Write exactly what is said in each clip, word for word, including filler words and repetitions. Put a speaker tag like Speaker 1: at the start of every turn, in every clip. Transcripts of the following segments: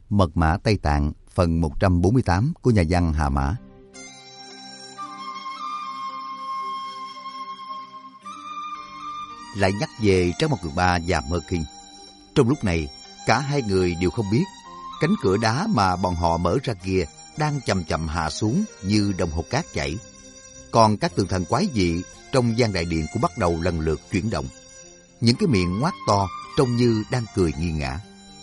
Speaker 1: Mật mã Tây Tạng phần một trăm bốn mươi tám của nhà văn Hà Mã. Lại nhắc về Trác Mộc Cường Ba và Mơ Kinh. Trong lúc này, cả hai người đều không biết cánh cửa đá mà bọn họ mở ra kia đang chậm chậm hạ xuống như đồng hồ cát chảy. Còn các tượng thần quái dị trong gian đại điện cũng bắt đầu lần lượt chuyển động. Những cái miệng ngoác to trông như đang cười nghiêng ngã.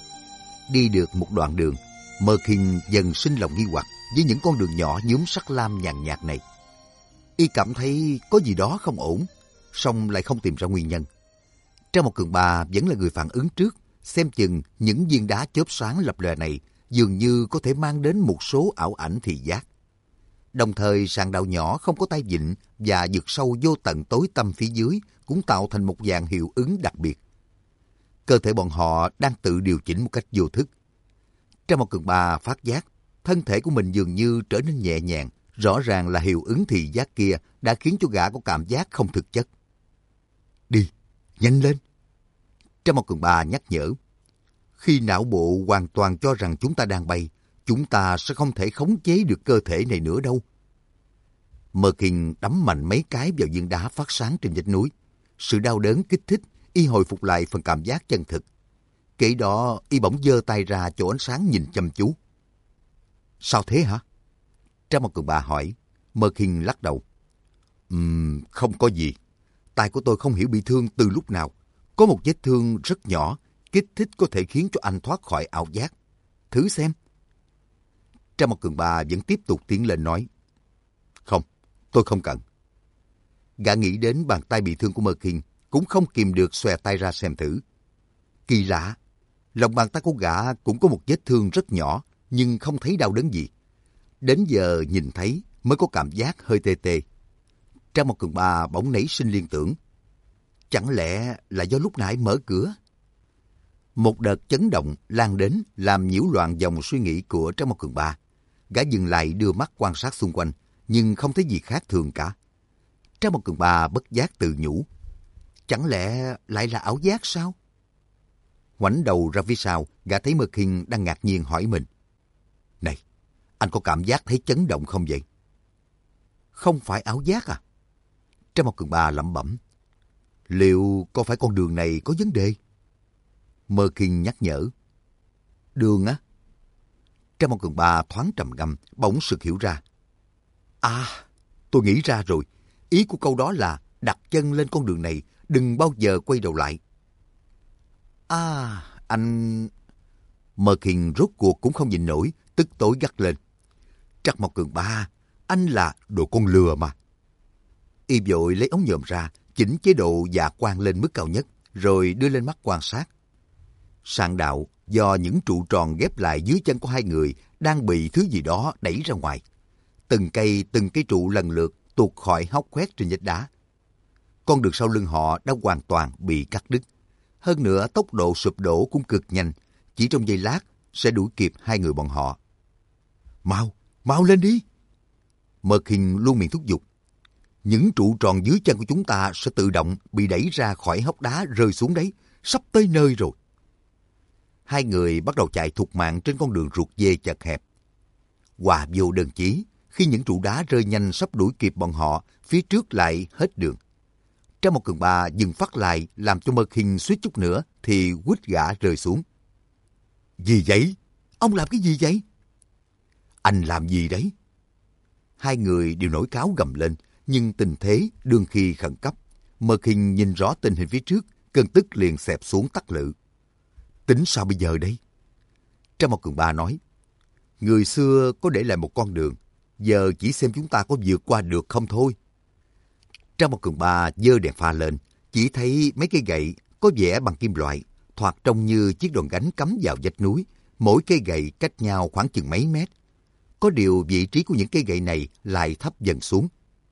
Speaker 1: Đi được một đoạn đường, Mơ Kinh dần sinh lòng nghi hoặc với những con đường nhỏ nhuốm sắc lam nhàn nhạt này. Y cảm thấy có gì đó không ổn, song lại không tìm ra nguyên nhân. Trác Mộc Cường Ba vẫn là người phản ứng trước, xem chừng những viên đá chớp sáng lập lòe này dường như có thể mang đến một số ảo ảnh thị giác. Đồng thời sàn đạo nhỏ không có tay vịn và vực sâu vô tận tối tăm phía dưới cũng tạo thành một dạng hiệu ứng đặc biệt. Cơ thể bọn họ đang tự điều chỉnh một cách vô thức. Trác Mộc Cường Ba phát giác thân thể của mình dường như trở nên nhẹ nhàng, rõ ràng là hiệu ứng thị giác kia đã khiến cho gã có cảm giác không thực chất. Đi, nhanh lên! Trác Mộc Cường Ba nhắc nhở. Khi não bộ hoàn toàn cho rằng chúng ta đang bay, chúng ta sẽ không thể khống chế được cơ thể này nữa đâu. Mơ Kinh đấm mạnh mấy cái vào viên đá phát sáng trên vách núi. Sự đau đớn kích thích, y hồi phục lại phần cảm giác chân thực. Kể đó, y bỗng giơ tay ra chỗ ánh sáng nhìn chăm chú. Sao thế hả? Trác Mộc Cường Ba hỏi. Mơ Kinh lắc đầu. Ừm, không có gì. Tay của tôi không hiểu bị thương từ lúc nào. Có một vết thương rất nhỏ, kích thích có thể khiến cho anh thoát khỏi ảo giác. Thử xem. Trác Mộc Cường Ba vẫn tiếp tục tiến lên nói. Không, tôi không cần. Gã nghĩ đến bàn tay bị thương của Mơ Kinh, cũng không kìm được xòe tay ra xem thử. Kỳ lạ, lòng bàn tay của gã cũng có một vết thương rất nhỏ, nhưng không thấy đau đớn gì. Đến giờ nhìn thấy mới có cảm giác hơi tê tê. Trác Mộc Cường Ba bỗng nảy sinh liên tưởng. Chẳng lẽ là do lúc nãy mở cửa? Một đợt chấn động lan đến làm nhiễu loạn dòng suy nghĩ của Trác Mộc Cường Ba. Gã dừng lại đưa mắt quan sát xung quanh, nhưng không thấy gì khác thường cả. Trác Mộc Cường Ba bất giác tự nhủ. Chẳng lẽ lại là ảo giác sao? Ngoảnh đầu ra phía sau, gã thấy Mơ Kinh đang ngạc nhiên hỏi mình. Này, anh có cảm giác thấy chấn động không vậy? Không phải ảo giác à? Trác Mộc Cường Ba lẩm bẩm. Liệu có phải con đường này có vấn đề? Mơ Kinh nhắc nhở. Đường á? Trác Mộc Cường Ba thoáng trầm ngâm, bỗng sực hiểu ra. À, tôi nghĩ ra rồi. Ý của câu đó là đặt chân lên con đường này, đừng bao giờ quay đầu lại. À, anh... Mơ Kinh rốt cuộc cũng không nhịn nổi, tức tối gắt lên. Trác Mộc Cường Ba, anh là đồ con lừa mà. Y vội lấy ống nhòm ra, chỉnh chế độ dạ quang lên mức cao nhất, rồi đưa lên mắt quan sát. Sàn đạo do những trụ tròn ghép lại dưới chân của hai người đang bị thứ gì đó đẩy ra ngoài. Từng cây, từng cây trụ lần lượt tuột khỏi hốc khoét trên vách đá. Con đường sau lưng họ đã hoàn toàn bị cắt đứt. Hơn nữa tốc độ sụp đổ cũng cực nhanh, chỉ trong giây lát sẽ đuổi kịp hai người bọn họ. Mau, mau lên đi! Mơ Kinh luôn miệng thúc giục. Những trụ tròn dưới chân của chúng ta sẽ tự động bị đẩy ra khỏi hốc đá rơi xuống đấy, sắp tới nơi rồi. Hai người bắt đầu chạy thục mạng trên con đường ruột dê chật hẹp. Hòa vô đơn chí, khi những trụ đá rơi nhanh sắp đuổi kịp bọn họ, phía trước lại hết đường. Trác Mộc Cường Ba dừng phát lại làm cho Mơ Kinh suýt chút nữa thì quýt gã rơi xuống. Gì vậy? Ông làm cái gì vậy? Anh làm gì đấy? Hai người đều nổi cáu gầm lên, nhưng tình thế đương khi khẩn cấp. Mơ Kinh nhìn rõ tình hình phía trước, cơn tức liền xẹp xuống tắt lự. Tính sao bây giờ đây? Trác Mộc Cường Ba nói. Người xưa có để lại một con đường, giờ chỉ xem chúng ta có vượt qua được không thôi. Trác Mộc Cường Ba giơ đèn pha lên, chỉ thấy mấy cây gậy có vẻ bằng kim loại, thoạt trông như chiếc đòn gánh cắm vào vách núi, mỗi cây gậy cách nhau khoảng chừng mấy mét. Có điều vị trí của những cây gậy này lại thấp dần xuống.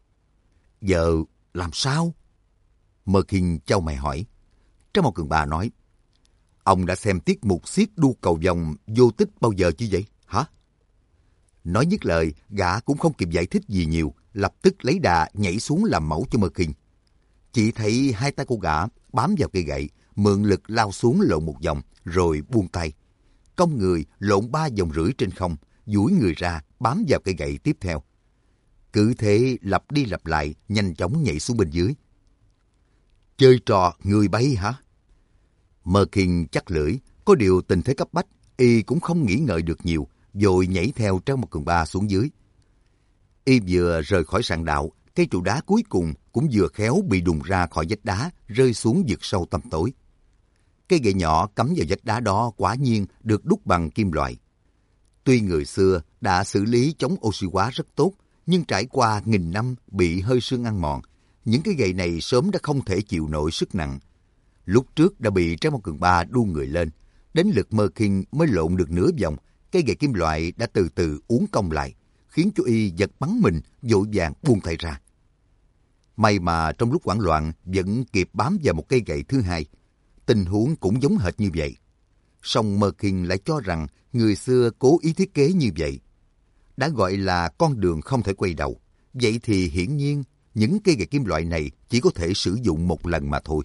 Speaker 1: Giờ làm sao? Mơ Kinh chau mày hỏi. Trác Mộc Cường Ba nói. Ông đã xem tiết mục xiết đu cầu vòng vô tích bao giờ chứ vậy, hả? Nói dứt lời, gã cũng không kịp giải thích gì nhiều, lập tức lấy đà nhảy xuống làm mẫu cho Mơ Kinh. Chỉ thấy hai tay của gã bám vào cây gậy, mượn lực lao xuống lộn một vòng, rồi buông tay. cong người lộn ba vòng rưỡi trên không, duỗi người ra bám vào cây gậy tiếp theo. Cứ thế lặp đi lặp lại, nhanh chóng nhảy xuống bên dưới. Chơi trò người bay hả? Merkin chắc lưỡi, có điều tình thế cấp bách, y cũng không nghĩ ngợi được nhiều, vội nhảy theo Trang Một Cường Ba xuống dưới. Y vừa rời khỏi sạn đạo, cây trụ đá cuối cùng cũng vừa khéo bị đùng ra khỏi vách đá, rơi xuống vực sâu tăm tối. Cây gậy nhỏ cắm vào vách đá đó quả nhiên được đúc bằng kim loại. Tuy người xưa đã xử lý chống oxy hóa rất tốt, nhưng trải qua nghìn năm bị hơi sương ăn mòn, những cái gậy này sớm đã không thể chịu nổi sức nặng. Lúc trước đã bị Trang Một Cường Ba đu người lên, đến lượt Merkin mới lộn được nửa vòng, cây gậy kim loại đã từ từ uốn cong lại, khiến cho y giật bắn mình, vội vàng buông tay ra. May mà trong lúc hoảng loạn vẫn kịp bám vào một cây gậy thứ hai. Tình huống cũng giống hệt như vậy. Song Merkin lại cho rằng người xưa cố ý thiết kế như vậy. Đã gọi là con đường không thể quay đầu. Vậy thì hiển nhiên những cây gậy kim loại này chỉ có thể sử dụng một lần mà thôi.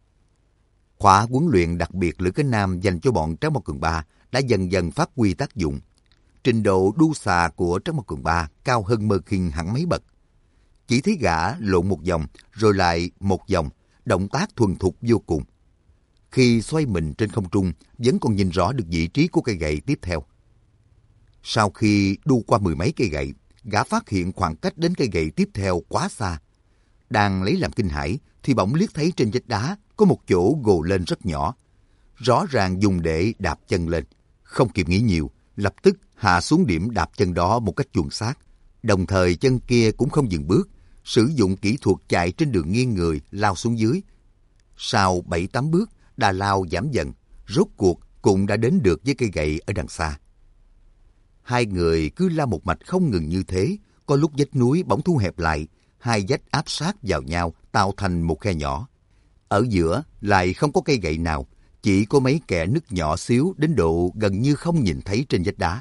Speaker 1: Khóa huấn luyện đặc biệt Lữ Cánh Nam dành cho bọn Tráng Một Cường Ba đã dần dần phát huy tác dụng. Trình độ đu xà của Tráng Một Cường Ba cao hơn Merkin hẳn mấy bậc. Chỉ thấy gã lộn một vòng rồi lại một vòng, động tác thuần thục vô cùng. Khi xoay mình trên không trung, vẫn còn nhìn rõ được vị trí của cây gậy tiếp theo. Sau khi đu qua mười mấy cây gậy, gã phát hiện khoảng cách đến cây gậy tiếp theo quá xa. Đang lấy làm kinh hãi thì bỗng liếc thấy trên vách đá có một chỗ gồ lên rất nhỏ. Rõ ràng dùng để đạp chân lên. Không kịp nghĩ nhiều, lập tức hạ xuống điểm đạp chân đó một cách chuẩn xác. Đồng thời chân kia cũng không dừng bước, sử dụng kỹ thuật chạy trên đường nghiêng người lao xuống dưới. Sau bảy tám bước, đà lao giảm dần, rốt cuộc cũng đã đến được với cây gậy ở đằng xa. Hai người cứ lao một mạch không ngừng như thế, có lúc vách núi bỗng thu hẹp lại, hai vách áp sát vào nhau tạo thành một khe nhỏ. Ở giữa lại không có cây gậy nào, chỉ có mấy kẽ nứt nhỏ xíu đến độ gần như không nhìn thấy trên vách đá.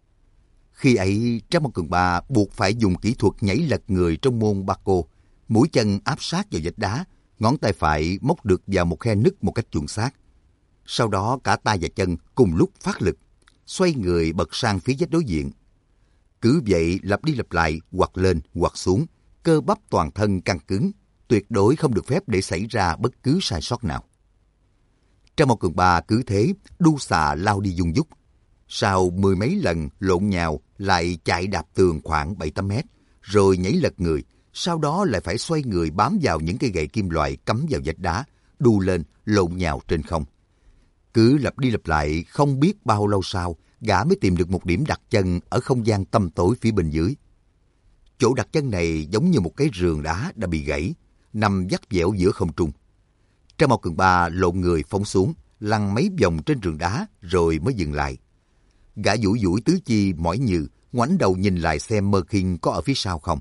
Speaker 1: Khi ấy, Tráng Một Cường Ba buộc phải dùng kỹ thuật nhảy lật người trong môn Bako, mũi chân áp sát vào vách đá, ngón tay phải móc được vào một khe nứt một cách chuẩn xác. Sau đó cả tay và chân cùng lúc phát lực, xoay người bật sang phía vách đối diện. Cứ vậy lặp đi lặp lại, hoặc lên hoặc xuống, cơ bắp toàn thân căng cứng, tuyệt đối không được phép để xảy ra bất cứ sai sót nào. Tráng Một Cường Ba cứ thế đu xà lao đi dung dúc. Sau mười mấy lần lộn nhào lại chạy đạp tường khoảng bảy tám mét, rồi nhảy lật người, sau đó lại phải xoay người bám vào những cây gậy kim loại cắm vào vách đá, đu lên lộn nhào trên không. Cứ lặp đi lặp lại không biết bao lâu sau, gã mới tìm được một điểm đặt chân ở không gian tăm tối phía bên dưới. Chỗ đặt chân này giống như một cái rườn đá đã bị gãy, nằm vắt vẻo giữa không trung. Tráng Một Cường Ba lộn người phóng xuống, lăn mấy vòng trên rườn đá rồi mới dừng lại. Gã duỗi duỗi tứ chi mỏi nhừ, ngoảnh đầu nhìn lại xem Merkin có ở phía sau không.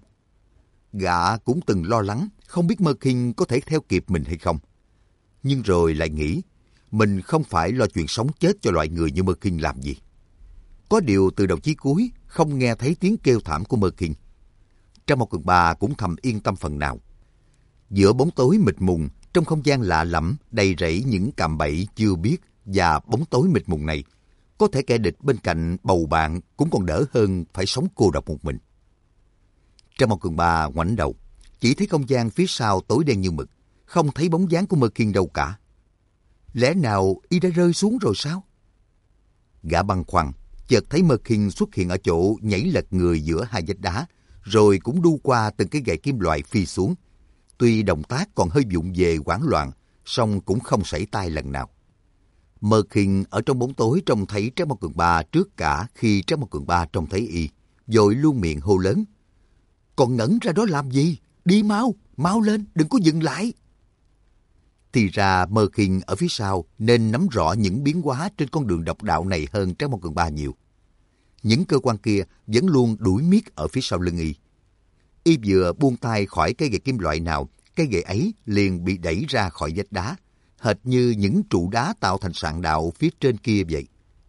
Speaker 1: Gã cũng từng lo lắng không biết Merkin có thể theo kịp mình hay không. Nhưng rồi lại nghĩ, mình không phải lo chuyện sống chết cho loại người như Merkin làm gì. Có điều từ đầu chí cuối không nghe thấy tiếng kêu thảm của Merkin. Tráng Một Cường Ba cũng thầm yên tâm phần nào. Giữa bóng tối mịt mùng, trong không gian lạ lẫm đầy rẫy những cạm bẫy chưa biết và bóng tối mịt mùng này, có thể kẻ địch bên cạnh bầu bạn cũng còn đỡ hơn phải sống cô độc một mình. Tráng Một Cường Ba ngoảnh đầu, chỉ thấy không gian phía sau tối đen như mực, không thấy bóng dáng của Merkin đâu cả. Lẽ nào y đã rơi xuống rồi sao? Gã băn khoăn, chợt thấy Merkin xuất hiện ở chỗ nhảy lật người giữa hai vách đá, rồi cũng đu qua từng cái gậy kim loại phi xuống. Tuy động tác còn hơi vụng về hoảng loạn, song cũng không sẩy tay lần nào. Merkin ở trong bóng tối trông thấy Tráng Một Cường Ba trước cả khi Tráng Một Cường Ba trông thấy y, vội luôn miệng hô lớn: "Còn ngẩn ra đó làm gì? Đi mau, mau lên, đừng có dừng lại." Thì ra Merkin ở phía sau nên nắm rõ những biến hóa trên con đường độc đạo này hơn Tráng Một Cường Ba nhiều. Những cơ quan kia vẫn luôn đuổi miết ở phía sau lưng y. Y vừa buông tay khỏi cây gậy kim loại nào, cây gậy ấy liền bị đẩy ra khỏi vách đá, hệt như những trụ đá tạo thành sạn đạo phía trên kia vậy.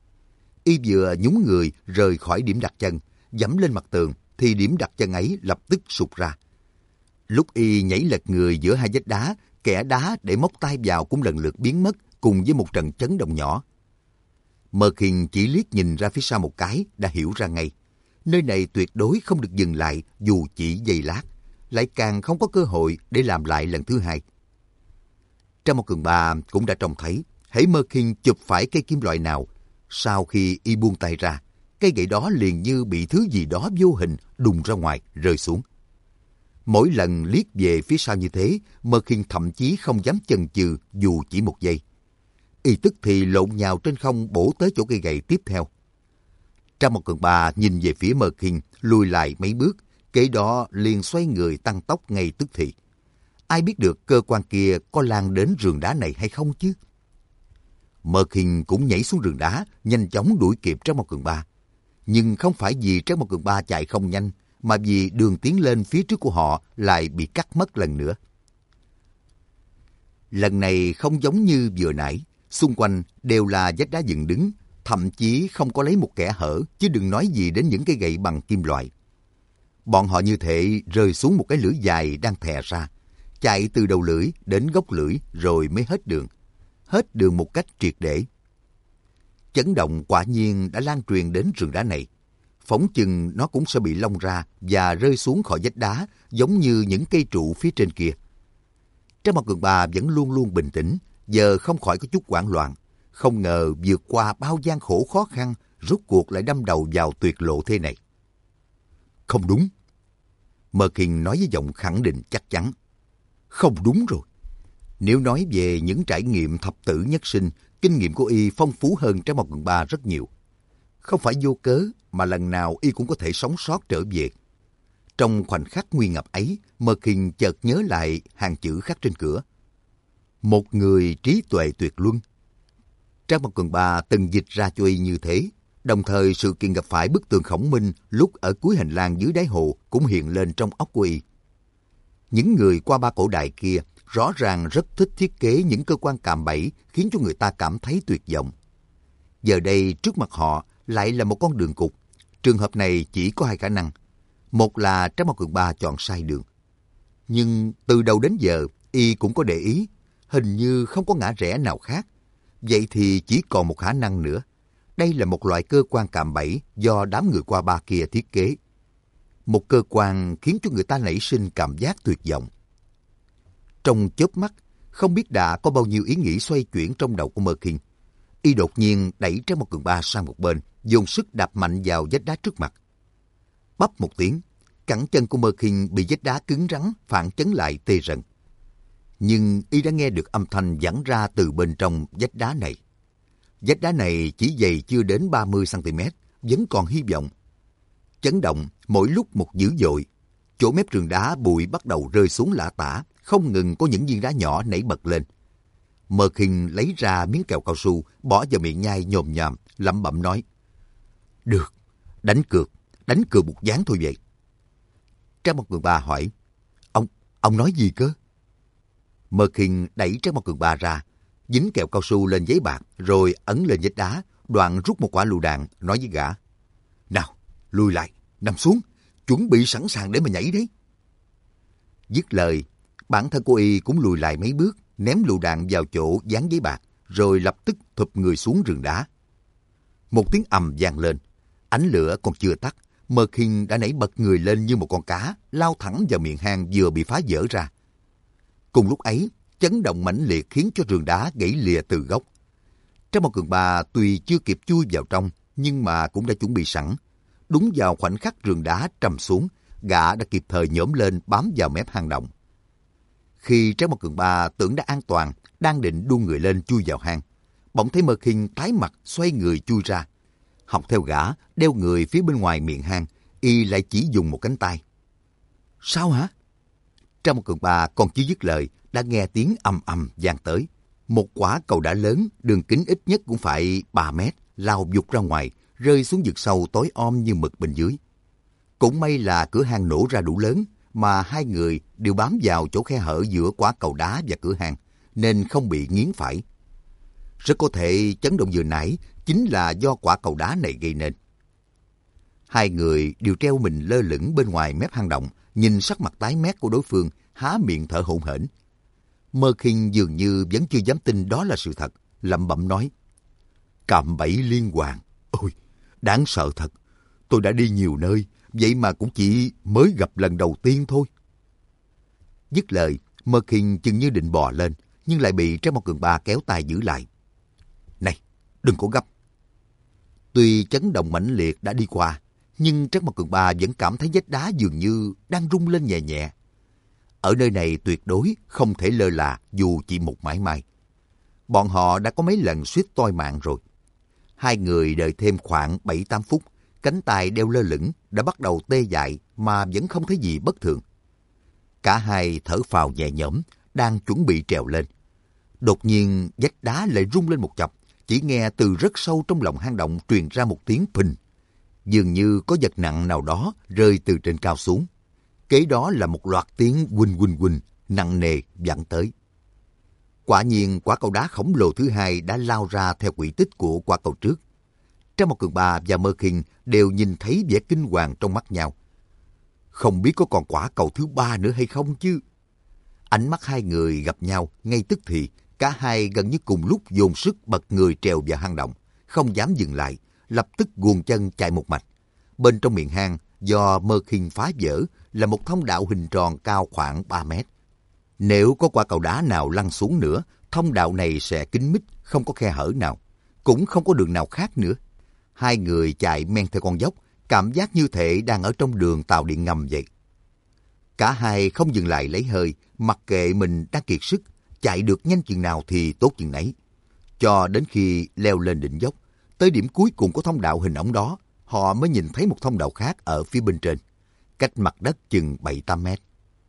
Speaker 1: Y vừa nhún người rời khỏi điểm đặt chân, giẫm lên mặt tường, thì điểm đặt chân ấy lập tức sụt ra. Lúc y nhảy lật người giữa hai vách đá, kẽ đá để móc tay vào cũng lần lượt biến mất cùng với một trận chấn động nhỏ. Mơ Khiên chỉ liếc nhìn ra phía sau một cái đã hiểu ra ngay. Nơi này tuyệt đối không được dừng lại dù chỉ giây lát, lại càng không có cơ hội để làm lại lần thứ hai. Trang một Cường Ba cũng đã trông thấy, hễ Mơ Khiên chụp phải cây kim loại nào, sau khi y buông tay ra, cây gậy đó liền như bị thứ gì đó vô hình đùng ra ngoài, rơi xuống. Mỗi lần liếc về phía sau như thế, Mơ Khiên thậm chí không dám chần chừ dù chỉ một giây. Y tức thì lộn nhào trên không bổ tới chỗ cây gậy tiếp theo. Trang một Cường Ba nhìn về phía Mơ Khiên, lùi lại mấy bước, kế đó liền xoay người tăng tốc ngay tức thì. Ai biết được cơ quan kia có lan đến rừng đá này hay không chứ? Mơ Khiên cũng nhảy xuống rừng đá, nhanh chóng đuổi kịp Trang một Cường Ba. Nhưng không phải vì Trang một Cường Ba chạy không nhanh, mà vì đường tiến lên phía trước của họ lại bị cắt mất lần nữa. Lần này không giống như vừa nãy, xung quanh đều là vách đá dựng đứng, thậm chí không có lấy một kẽ hở, chứ đừng nói gì đến những cây gậy bằng kim loại. Bọn họ như thể rơi xuống một cái lưỡi dài đang thè ra, chạy từ đầu lưỡi đến gốc lưỡi rồi mới hết đường. Hết đường một cách triệt để. Chấn động quả nhiên đã lan truyền đến rừng đá này. Phỏng chừng nó cũng sẽ bị lông ra và rơi xuống khỏi vách đá giống như những cây trụ phía trên kia. Trang một Cường Ba vẫn luôn luôn bình tĩnh, giờ không khỏi có chút hoảng loạn. Không ngờ vượt qua bao gian khổ khó khăn, rốt cuộc lại đâm đầu vào tuyệt lộ thế này. Không đúng. Mơ Khiên nói với giọng khẳng định chắc chắn. Không đúng rồi. Nếu nói về những trải nghiệm thập tử nhất sinh, kinh nghiệm của y phong phú hơn Trang một Cường Ba rất nhiều. Không phải vô cớ mà lần nào y cũng có thể sống sót trở về. Trong khoảnh khắc nguy ngập ấy, Mơ Khiên chợt nhớ lại hàng chữ khắc trên cửa. Một người trí tuệ tuyệt luân. Trang một Cường Ba từng dịch ra cho y như thế. Đồng thời sự kiện gặp phải bức tường Khổng Minh lúc ở cuối hành lang dưới đáy hồ cũng hiện lên trong óc của y. Những người qua ba cổ đại kia rõ ràng rất thích thiết kế những cơ quan cạm bẫy khiến cho người ta cảm thấy tuyệt vọng. Giờ đây trước mặt họ lại là một con đường cụt. Trường hợp này chỉ có hai khả năng. Một là Trang một Cường Ba chọn sai đường. Nhưng từ đầu đến giờ, y cũng có để ý, hình như không có ngã rẽ nào khác. Vậy thì chỉ còn một khả năng nữa. Đây là một loại cơ quan cạm bẫy do đám người qua ba kia thiết kế. Một cơ quan khiến cho người ta nảy sinh cảm giác tuyệt vọng. Trong chớp mắt, không biết đã có bao nhiêu ý nghĩ xoay chuyển trong đầu của Mơ Khiên. Y đột nhiên đẩy Trang một Cường Ba sang một bên, dùng sức đạp mạnh vào vách đá trước mặt. Bắp một tiếng, cẳng chân của Mơ Khiên bị vách đá cứng rắn phản chấn lại tê rần. Nhưng y đã nghe được âm thanh vẳng ra từ bên trong vách đá này. Vách đá này chỉ dày chưa đến ba mươi xăng ti mét, vẫn còn hy vọng. Chấn động mỗi lúc một dữ dội. Chỗ mép rừng đá bụi bắt đầu rơi xuống lả tả, không ngừng có những viên đá nhỏ nảy bật lên. Mơ Khiên lấy ra miếng kẹo cao su, bỏ vào miệng nhai nhồm nhòm, lẩm bẩm nói. Được, đánh cược, đánh cược một ván thôi vậy. Trang một Cường Ba hỏi, Ông, ông nói gì cơ? Mơ Khiên đẩy Trang một Cường Ba ra, dính kẹo cao su lên giấy bạc, rồi ấn lên vách đá, đoạn rút một quả lựu đạn, nói với gã. Nào, lùi lại, nằm xuống, chuẩn bị sẵn sàng để mà nhảy đấy. Dứt lời, bản thân cô y cũng lùi lại mấy bước, ném lựu đạn vào chỗ dán giấy bạc, rồi lập tức thụp người xuống rừng đá. Một tiếng ầm vang lên, ánh lửa còn chưa tắt, Mơ Khiên đã nảy bật người lên như một con cá, lao thẳng vào miệng hang vừa bị phá vỡ ra. Cùng lúc ấy, chấn động mãnh liệt khiến cho rừng đá gãy lìa từ gốc. Trang một Cường Ba tuy chưa kịp chui vào trong, nhưng mà cũng đã chuẩn bị sẵn. Đúng vào khoảnh khắc rừng đá trầm xuống, gã đã kịp thời nhổm lên bám vào mép hang động. Khi Trang một Cường Ba tưởng đã an toàn, đang định đu người lên chui vào hang, bỗng thấy Mơ Khiên tái mặt xoay người chui ra. Học theo gã, đeo người phía bên ngoài miệng hang, y lại chỉ dùng một cánh tay. Sao hả? Trang một Cường Ba còn chưa dứt lời, đã nghe tiếng ầm ầm vang tới. Một quả cầu đá lớn, đường kính ít nhất cũng phải ba mét, lao vụt ra ngoài, rơi xuống vực sâu tối om như mực bên dưới. Cũng may là cửa hang nổ ra đủ lớn, mà hai người đều bám vào chỗ khe hở giữa quả cầu đá và cửa hang, nên không bị nghiến phải. Rất có thể chấn động vừa nãy chính là do quả cầu đá này gây nên. Hai người đều treo mình lơ lửng bên ngoài mép hang động, nhìn sắc mặt tái mét của đối phương, há miệng thở hổn hển. Mơ Khiên dường như vẫn chưa dám tin đó là sự thật, lẩm bẩm nói. Cạm bẫy liên hoàn. Ôi, đáng sợ thật. Tôi đã đi nhiều nơi, vậy mà cũng chỉ mới gặp lần đầu tiên thôi. Dứt lời, Mơ Kinh chừng như định bò lên, nhưng lại bị Trác Mộc Cường Ba kéo tay giữ lại. Này, đừng có gấp. Tuy chấn động mãnh liệt đã đi qua, nhưng Trác Mộc Cường Ba vẫn cảm thấy vách đá dường như đang rung lên nhẹ nhẹ. Ở nơi này tuyệt đối không thể lơ là dù chỉ một mãi may. Bọn họ đã có mấy lần suýt toi mạng rồi. Hai người đợi thêm khoảng bảy tám phút, cánh tay đeo lơ lửng đã bắt đầu tê dại mà vẫn không thấy gì bất thường. Cả hai thở phào nhẹ nhõm, đang chuẩn bị trèo lên. Đột nhiên vách đá lại rung lên một chập, chỉ nghe từ rất sâu trong lòng hang động truyền ra một tiếng phình. Dường như có vật nặng nào đó rơi từ trên cao xuống. Kế đó là một loạt tiếng huỳnh huỳnh huỳnh, nặng nề vẳng tới. Quả nhiên quả cầu đá khổng lồ thứ hai đã lao ra theo quỹ tích của quả cầu trước. Trác Mộc Cường Ba và Mơ Kinh đều nhìn thấy vẻ kinh hoàng trong mắt nhau. Không biết có còn quả cầu thứ ba nữa hay không chứ? Ánh mắt hai người gặp nhau ngay tức thì, cả hai gần như cùng lúc dồn sức bật người trèo vào hang động, không dám dừng lại, lập tức guồng chân chạy một mạch. Bên trong miệng hang do Mơ Kinh phá vỡ là một thông đạo hình tròn cao khoảng ba mét. Nếu có quả cầu đá nào lăn xuống nữa, thông đạo này sẽ kín mít, không có khe hở nào, cũng không có đường nào khác nữa. Hai người chạy men theo con dốc, cảm giác như thể đang ở trong đường tàu điện ngầm vậy. Cả hai không dừng lại lấy hơi, mặc kệ mình đang kiệt sức, chạy được nhanh chừng nào thì tốt chừng nấy. Cho đến khi leo lên đỉnh dốc, tới điểm cuối cùng của thông đạo hình ống đó, họ mới nhìn thấy một thông đạo khác ở phía bên trên, cách mặt đất chừng bảy tám mét.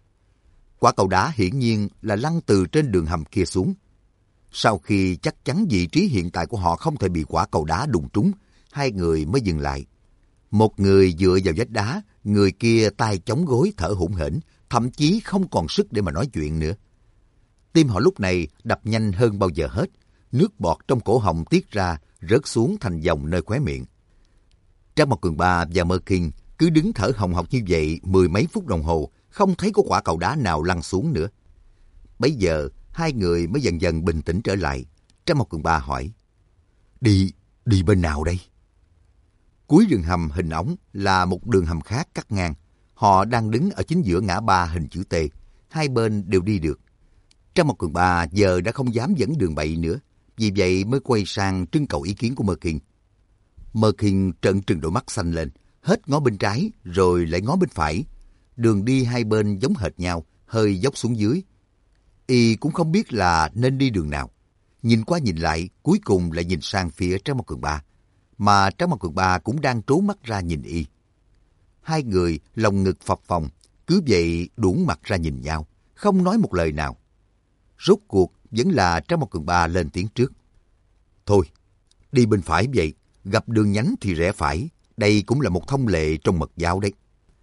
Speaker 1: Quả cầu đá hiển nhiên là lăn từ trên đường hầm kia xuống. Sau khi chắc chắn vị trí hiện tại của họ không thể bị quả cầu đá đụng trúng, hai người mới dừng lại. Một người dựa vào vách đá, người kia tay chống gối thở hổn hển, thậm chí không còn sức để mà nói chuyện nữa. Tim họ lúc này đập nhanh hơn bao giờ hết, nước bọt trong cổ họng tiết ra, rớt xuống thành dòng nơi khóe miệng. Trác Mộc Cường Ba và Mơ Kinh cứ đứng thở hồng hộc như vậy mười mấy phút đồng hồ, không thấy có quả cầu đá nào lăn xuống nữa. Bấy giờ, hai người mới dần dần bình tĩnh trở lại. Trác Mộc Cường Ba hỏi, Đi, đi bên nào đây? Cuối đường hầm hình ống là một đường hầm khác cắt ngang. Họ đang đứng ở chính giữa ngã ba hình chữ T, hai bên đều đi được. Trác Mộc Cường Ba giờ đã không dám dẫn đường bậy nữa, vì vậy mới quay sang trưng cầu ý kiến của Mơ Kinh. Mơ Kinh trợn trừng đôi mắt xanh lên, hết ngó bên trái rồi lại ngó bên phải. Đường đi hai bên giống hệt nhau, hơi dốc xuống dưới. Y cũng không biết là nên đi đường nào. Nhìn qua nhìn lại, cuối cùng lại nhìn sang phía Trác Mộc Cường Ba, mà Trác Mộc Cường Ba cũng đang trố mắt ra nhìn Y. Hai người lòng ngực phập phồng, cứ vậy đuỗng mặt ra nhìn nhau, không nói một lời nào. Rốt cuộc vẫn là Trác Mộc Cường Ba lên tiếng trước. Thôi, đi bên phải vậy, gặp đường nhánh thì rẽ phải, đây cũng là một thông lệ trong mật giáo đấy.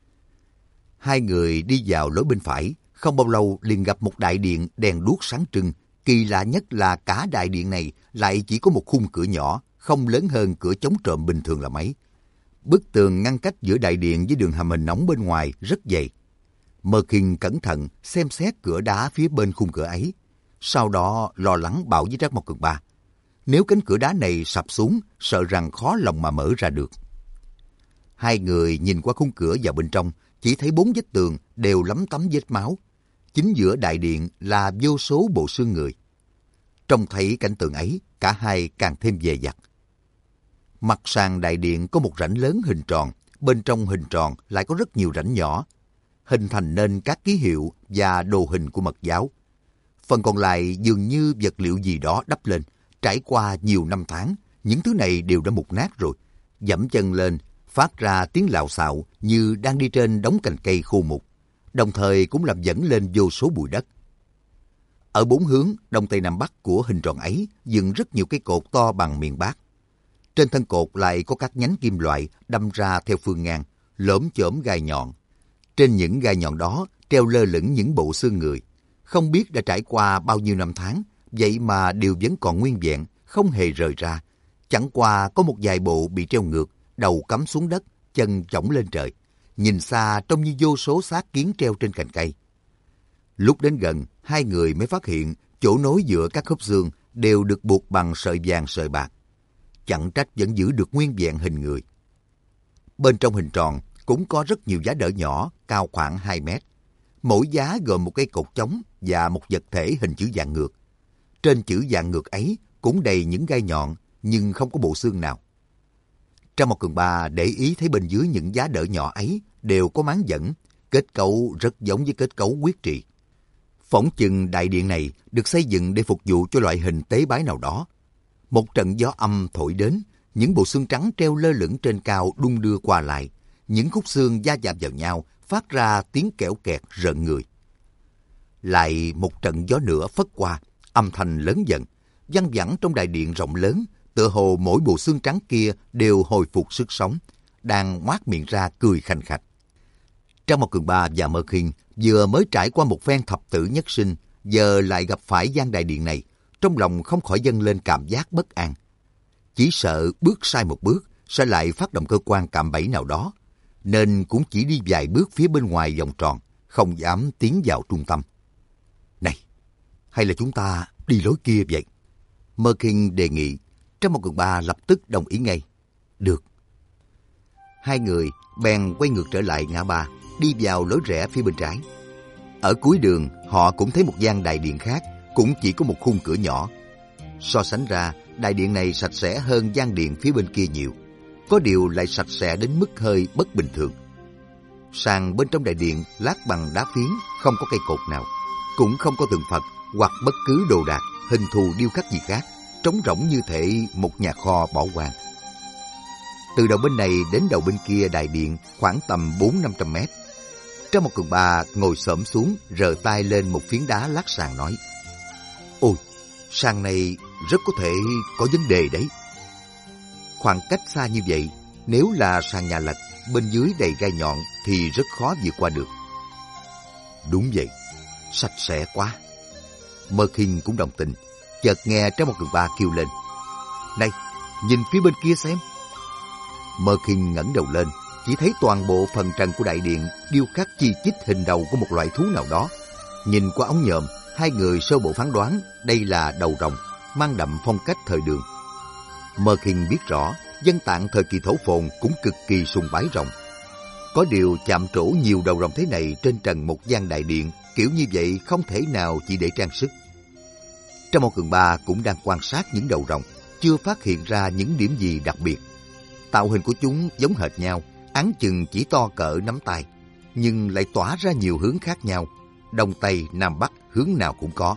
Speaker 1: Hai người đi vào lối bên phải, không bao lâu liền gặp một đại điện đèn đuốc sáng trưng. Kỳ lạ nhất là cả đại điện này lại chỉ có một khung cửa nhỏ, không lớn hơn cửa chống trộm bình thường là mấy. Bức tường ngăn cách giữa đại điện với đường hầm hình nóng bên ngoài rất dày. Mơ Kinh cẩn thận xem xét cửa đá phía bên khung cửa ấy, sau đó lo lắng bảo với Trác Mộc Cường Ba, nếu cánh cửa đá này sập xuống, sợ rằng khó lòng mà mở ra được. Hai người nhìn qua khung cửa vào bên trong, chỉ thấy bốn vách tường đều lấm tấm vết máu. Chính giữa đại điện là vô số bộ xương người. Trông thấy cảnh tượng ấy, cả hai càng thêm dè dặt. Mặt sàn đại điện có một rãnh lớn hình tròn, bên trong hình tròn lại có rất nhiều rãnh nhỏ, hình thành nên các ký hiệu và đồ hình của mật giáo. Phần còn lại dường như vật liệu gì đó đắp lên, trải qua nhiều năm tháng, những thứ này đều đã mục nát rồi. Dẫm chân lên, phát ra tiếng lạo xạo như đang đi trên đống cành cây khô mục, đồng thời cũng làm dẫn lên vô số bụi đất. Ở bốn hướng đông tây nam bắc của hình tròn ấy dựng rất nhiều cây cột to bằng miệng bát. Trên thân cột lại có các nhánh kim loại đâm ra theo phương ngang, lởm chởm gai nhọn. Trên những gai nhọn đó treo lơ lửng những bộ xương người. Không biết đã trải qua bao nhiêu năm tháng, vậy mà đều vẫn còn nguyên vẹn, không hề rời ra. Chẳng qua có một vài bộ bị treo ngược, đầu cắm xuống đất, chân chổng lên trời. Nhìn xa trông như vô số xác kiến treo trên cành cây. Lúc đến gần, hai người mới phát hiện chỗ nối giữa các khớp xương đều được buộc bằng sợi vàng sợi bạc. chẳng trách vẫn giữ được nguyên vẹn hình người. Bên trong hình tròn cũng có rất nhiều giá đỡ nhỏ, cao khoảng hai mét. Mỗi giá gồm một cây cột chống và một vật thể hình chữ vạn ngược. Trên chữ vạn ngược ấy cũng đầy những gai nhọn, nhưng không có bộ xương nào. Trang Mộc Cường Ba để ý thấy bên dưới những giá đỡ nhỏ ấy đều có máng dẫn, kết cấu rất giống với kết cấu quyết trị. Phỏng chừng đại điện này được xây dựng để phục vụ cho loại hình tế bái nào đó. Một trận gió âm thổi đến, những bộ xương trắng treo lơ lửng trên cao đung đưa qua lại, những khúc xương va chạm vào nhau phát ra tiếng kẽo kẹt rợn người. Lại một trận gió nữa phất qua, âm thanh lớn dần, văng vẳng trong đại điện rộng lớn, tựa hồ mỗi bộ xương trắng kia đều hồi phục sức sống, đang ngoác miệng ra cười khành khạch. Trang Mộc Cường Ba và Mơ Khiên vừa mới trải qua một phen thập tử nhất sinh, giờ lại gặp phải gian đại điện này, trong lòng không khỏi dâng lên cảm giác bất an. Chỉ sợ bước sai một bước sẽ lại phát động cơ quan cạm bẫy nào đó, nên cũng chỉ đi vài bước phía bên ngoài vòng tròn, không dám tiến vào trung tâm. Này, hay là chúng ta đi lối kia vậy? Mơ Khiên đề nghị. Trang Mộc Cường Ba lập tức đồng ý ngay. Được. Hai người bèn quay ngược trở lại ngã ba, đi vào lối rẽ phía bên trái. Ở cuối đường, họ cũng thấy một gian đại điện khác, cũng chỉ có một khung cửa nhỏ. So sánh ra, đại điện này sạch sẽ hơn gian điện phía bên kia nhiều. Có điều lại sạch sẽ đến mức hơi bất bình thường. Sàn bên trong đại điện lát bằng đá phiến, không có cây cột nào, cũng không có tượng Phật hoặc bất cứ đồ đạc, hình thù điêu khắc gì khác, trống rỗng như thể một nhà kho bỏ hoang. Từ đầu bên này đến đầu bên kia đại điện khoảng tầm bốn năm trăm mét. Trang Mộc Cường Ba ngồi xổm xuống, rờ tay lên một phiến đá lát sàn nói: Ôi, sàn này rất có thể có vấn đề đấy. Khoảng cách xa như vậy, nếu là sàn nhà lật, bên dưới đầy gai nhọn thì rất khó vượt qua được. Đúng vậy, sạch sẽ quá. Mơ Khiên cũng đồng tình, chợt nghe Trang Mộc Cường Ba kêu lên: Này, nhìn phía bên kia xem. Mơ Khiên ngẩng đầu lên, chỉ thấy toàn bộ phần trần của đại điện điêu khắc chi chít hình đầu của một loại thú nào đó. Nhìn qua ống nhòm, hai người sơ bộ phán đoán đây là đầu rồng, mang đậm phong cách thời Đường. Mơ Khiên biết rõ, dân Tạng thời kỳ Thổ Phồn cũng cực kỳ sùng bái rồng. Có điều chạm trổ nhiều đầu rồng thế này trên trần một gian đại điện, kiểu như vậy không thể nào chỉ để trang sức. Trang Mộc Cường Ba cũng đang quan sát những đầu rồng, chưa phát hiện ra những điểm gì đặc biệt. Tạo hình của chúng giống hệt nhau, áng chừng chỉ to cỡ nắm tay, nhưng lại tỏa ra nhiều hướng khác nhau, đông tây nam bắc hướng nào cũng có.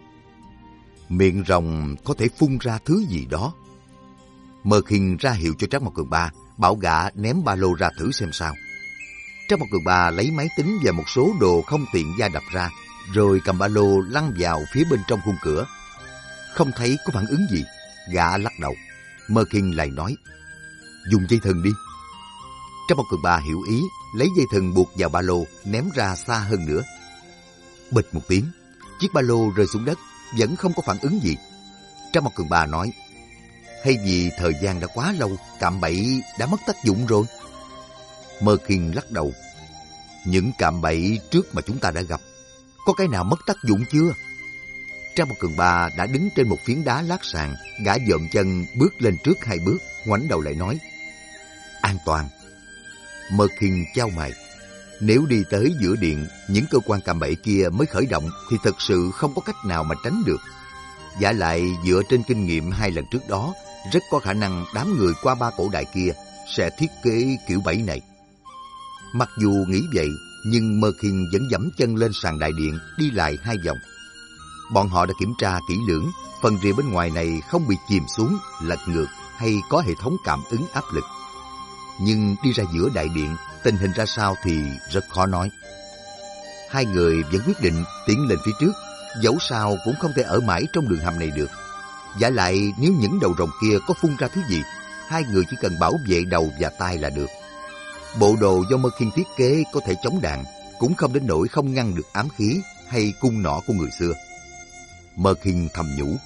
Speaker 1: Miệng rồng có thể phun ra thứ gì đó. Mơ Khiên ra hiệu cho Trang Mộc Cường Ba, bảo gã ném ba lô ra thử xem sao. Trang Mộc Cường Ba lấy máy tính và một số đồ không tiện gia đập ra, rồi cầm ba lô lăn vào phía bên trong khung cửa. Không thấy có phản ứng gì, gã lắc đầu. Mơ Khiên lại nói: Dùng dây thừng đi. Trang Mộc Cường Ba hiểu ý, lấy dây thừng buộc vào ba lô, ném ra xa hơn nữa. Bịch một tiếng, chiếc ba lô rơi xuống đất, vẫn không có phản ứng gì. Trang Mộc Cường Ba nói: Hay vì thời gian đã quá lâu, cạm bẫy đã mất tác dụng rồi? Mơ Khiên lắc đầu. Những cạm bẫy trước mà chúng ta đã gặp, có cái nào mất tác dụng chưa? Trang Mộc Cường Ba đã đứng trên một phiến đá lát sàn, gã dợm chân bước lên trước hai bước, ngoảnh đầu lại nói: An toàn. Mơ Khiên chau mày. Nếu đi tới giữa điện, những cơ quan cạm bẫy kia mới khởi động thì thật sự không có cách nào mà tránh được. Vả lại dựa trên kinh nghiệm hai lần trước đó, rất có khả năng đám người qua ba cổ đại kia sẽ thiết kế kiểu bẫy này. Mặc dù nghĩ vậy, nhưng Mơ Khiên vẫn dẫm chân lên sàn đại điện, đi lại hai vòng. Bọn họ đã kiểm tra kỹ lưỡng, phần rìa bên ngoài này không bị chìm xuống, lật ngược hay có hệ thống cảm ứng áp lực. Nhưng đi ra giữa đại điện, tình hình ra sao thì rất khó nói. Hai người vẫn quyết định tiến lên phía trước, dẫu sao cũng không thể ở mãi trong đường hầm này được. Vả lại nếu những đầu rồng kia có phun ra thứ gì, hai người chỉ cần bảo vệ đầu và tai là được. Bộ đồ do Mơ Khiên thiết kế có thể chống đạn, cũng không đến nỗi không ngăn được ám khí hay cung nỏ của người xưa. Mơ Khiên thầm nhủ: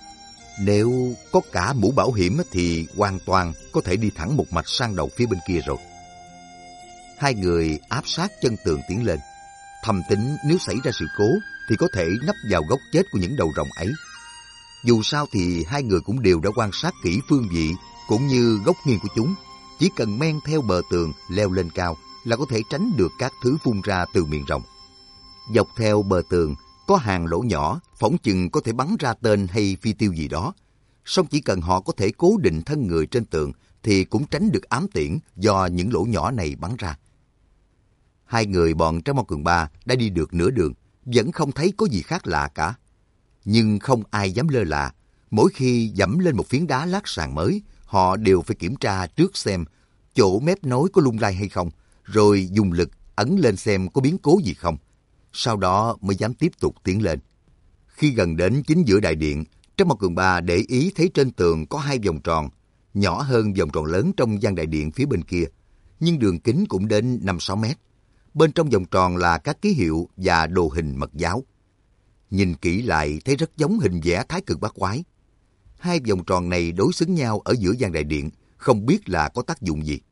Speaker 1: Nếu có cả mũ bảo hiểm thì hoàn toàn có thể đi thẳng một mạch sang đầu phía bên kia rồi. Hai người áp sát chân tường tiến lên, thầm tính nếu xảy ra sự cố thì có thể nấp vào góc chết của những đầu rồng ấy. Dù sao thì hai người cũng đều đã quan sát kỹ phương vị cũng như góc nghiêng của chúng. Chỉ cần men theo bờ tường leo lên cao là có thể tránh được các thứ phun ra từ miệng rồng. Dọc theo bờ tường có hàng lỗ nhỏ, phỏng chừng có thể bắn ra tên hay phi tiêu gì đó. Song chỉ cần họ có thể cố định thân người trên tường thì cũng tránh được ám tiễn do những lỗ nhỏ này bắn ra. Hai người bọn Tráng Bao Cường Ba đã đi được nửa đường, vẫn không thấy có gì khác lạ cả. Nhưng không ai dám lơ là. Mỗi khi dẫm lên một phiến đá lát sàn mới, họ đều phải kiểm tra trước xem chỗ mép nối có lung lay hay không, rồi dùng lực ấn lên xem có biến cố gì không. Sau đó mới dám tiếp tục tiến lên. Khi gần đến chính giữa đại điện, Tráng Bao Cường Ba để ý thấy trên tường có hai vòng tròn, nhỏ hơn vòng tròn lớn trong gian đại điện phía bên kia, nhưng đường kính cũng đến năm sáu mét. Bên trong vòng tròn là các ký hiệu và đồ hình mật giáo. Nhìn kỹ lại thấy rất giống hình vẽ Thái Cực Bát Quái. Hai vòng tròn này đối xứng nhau ở giữa gian đại điện, không biết là có tác dụng gì.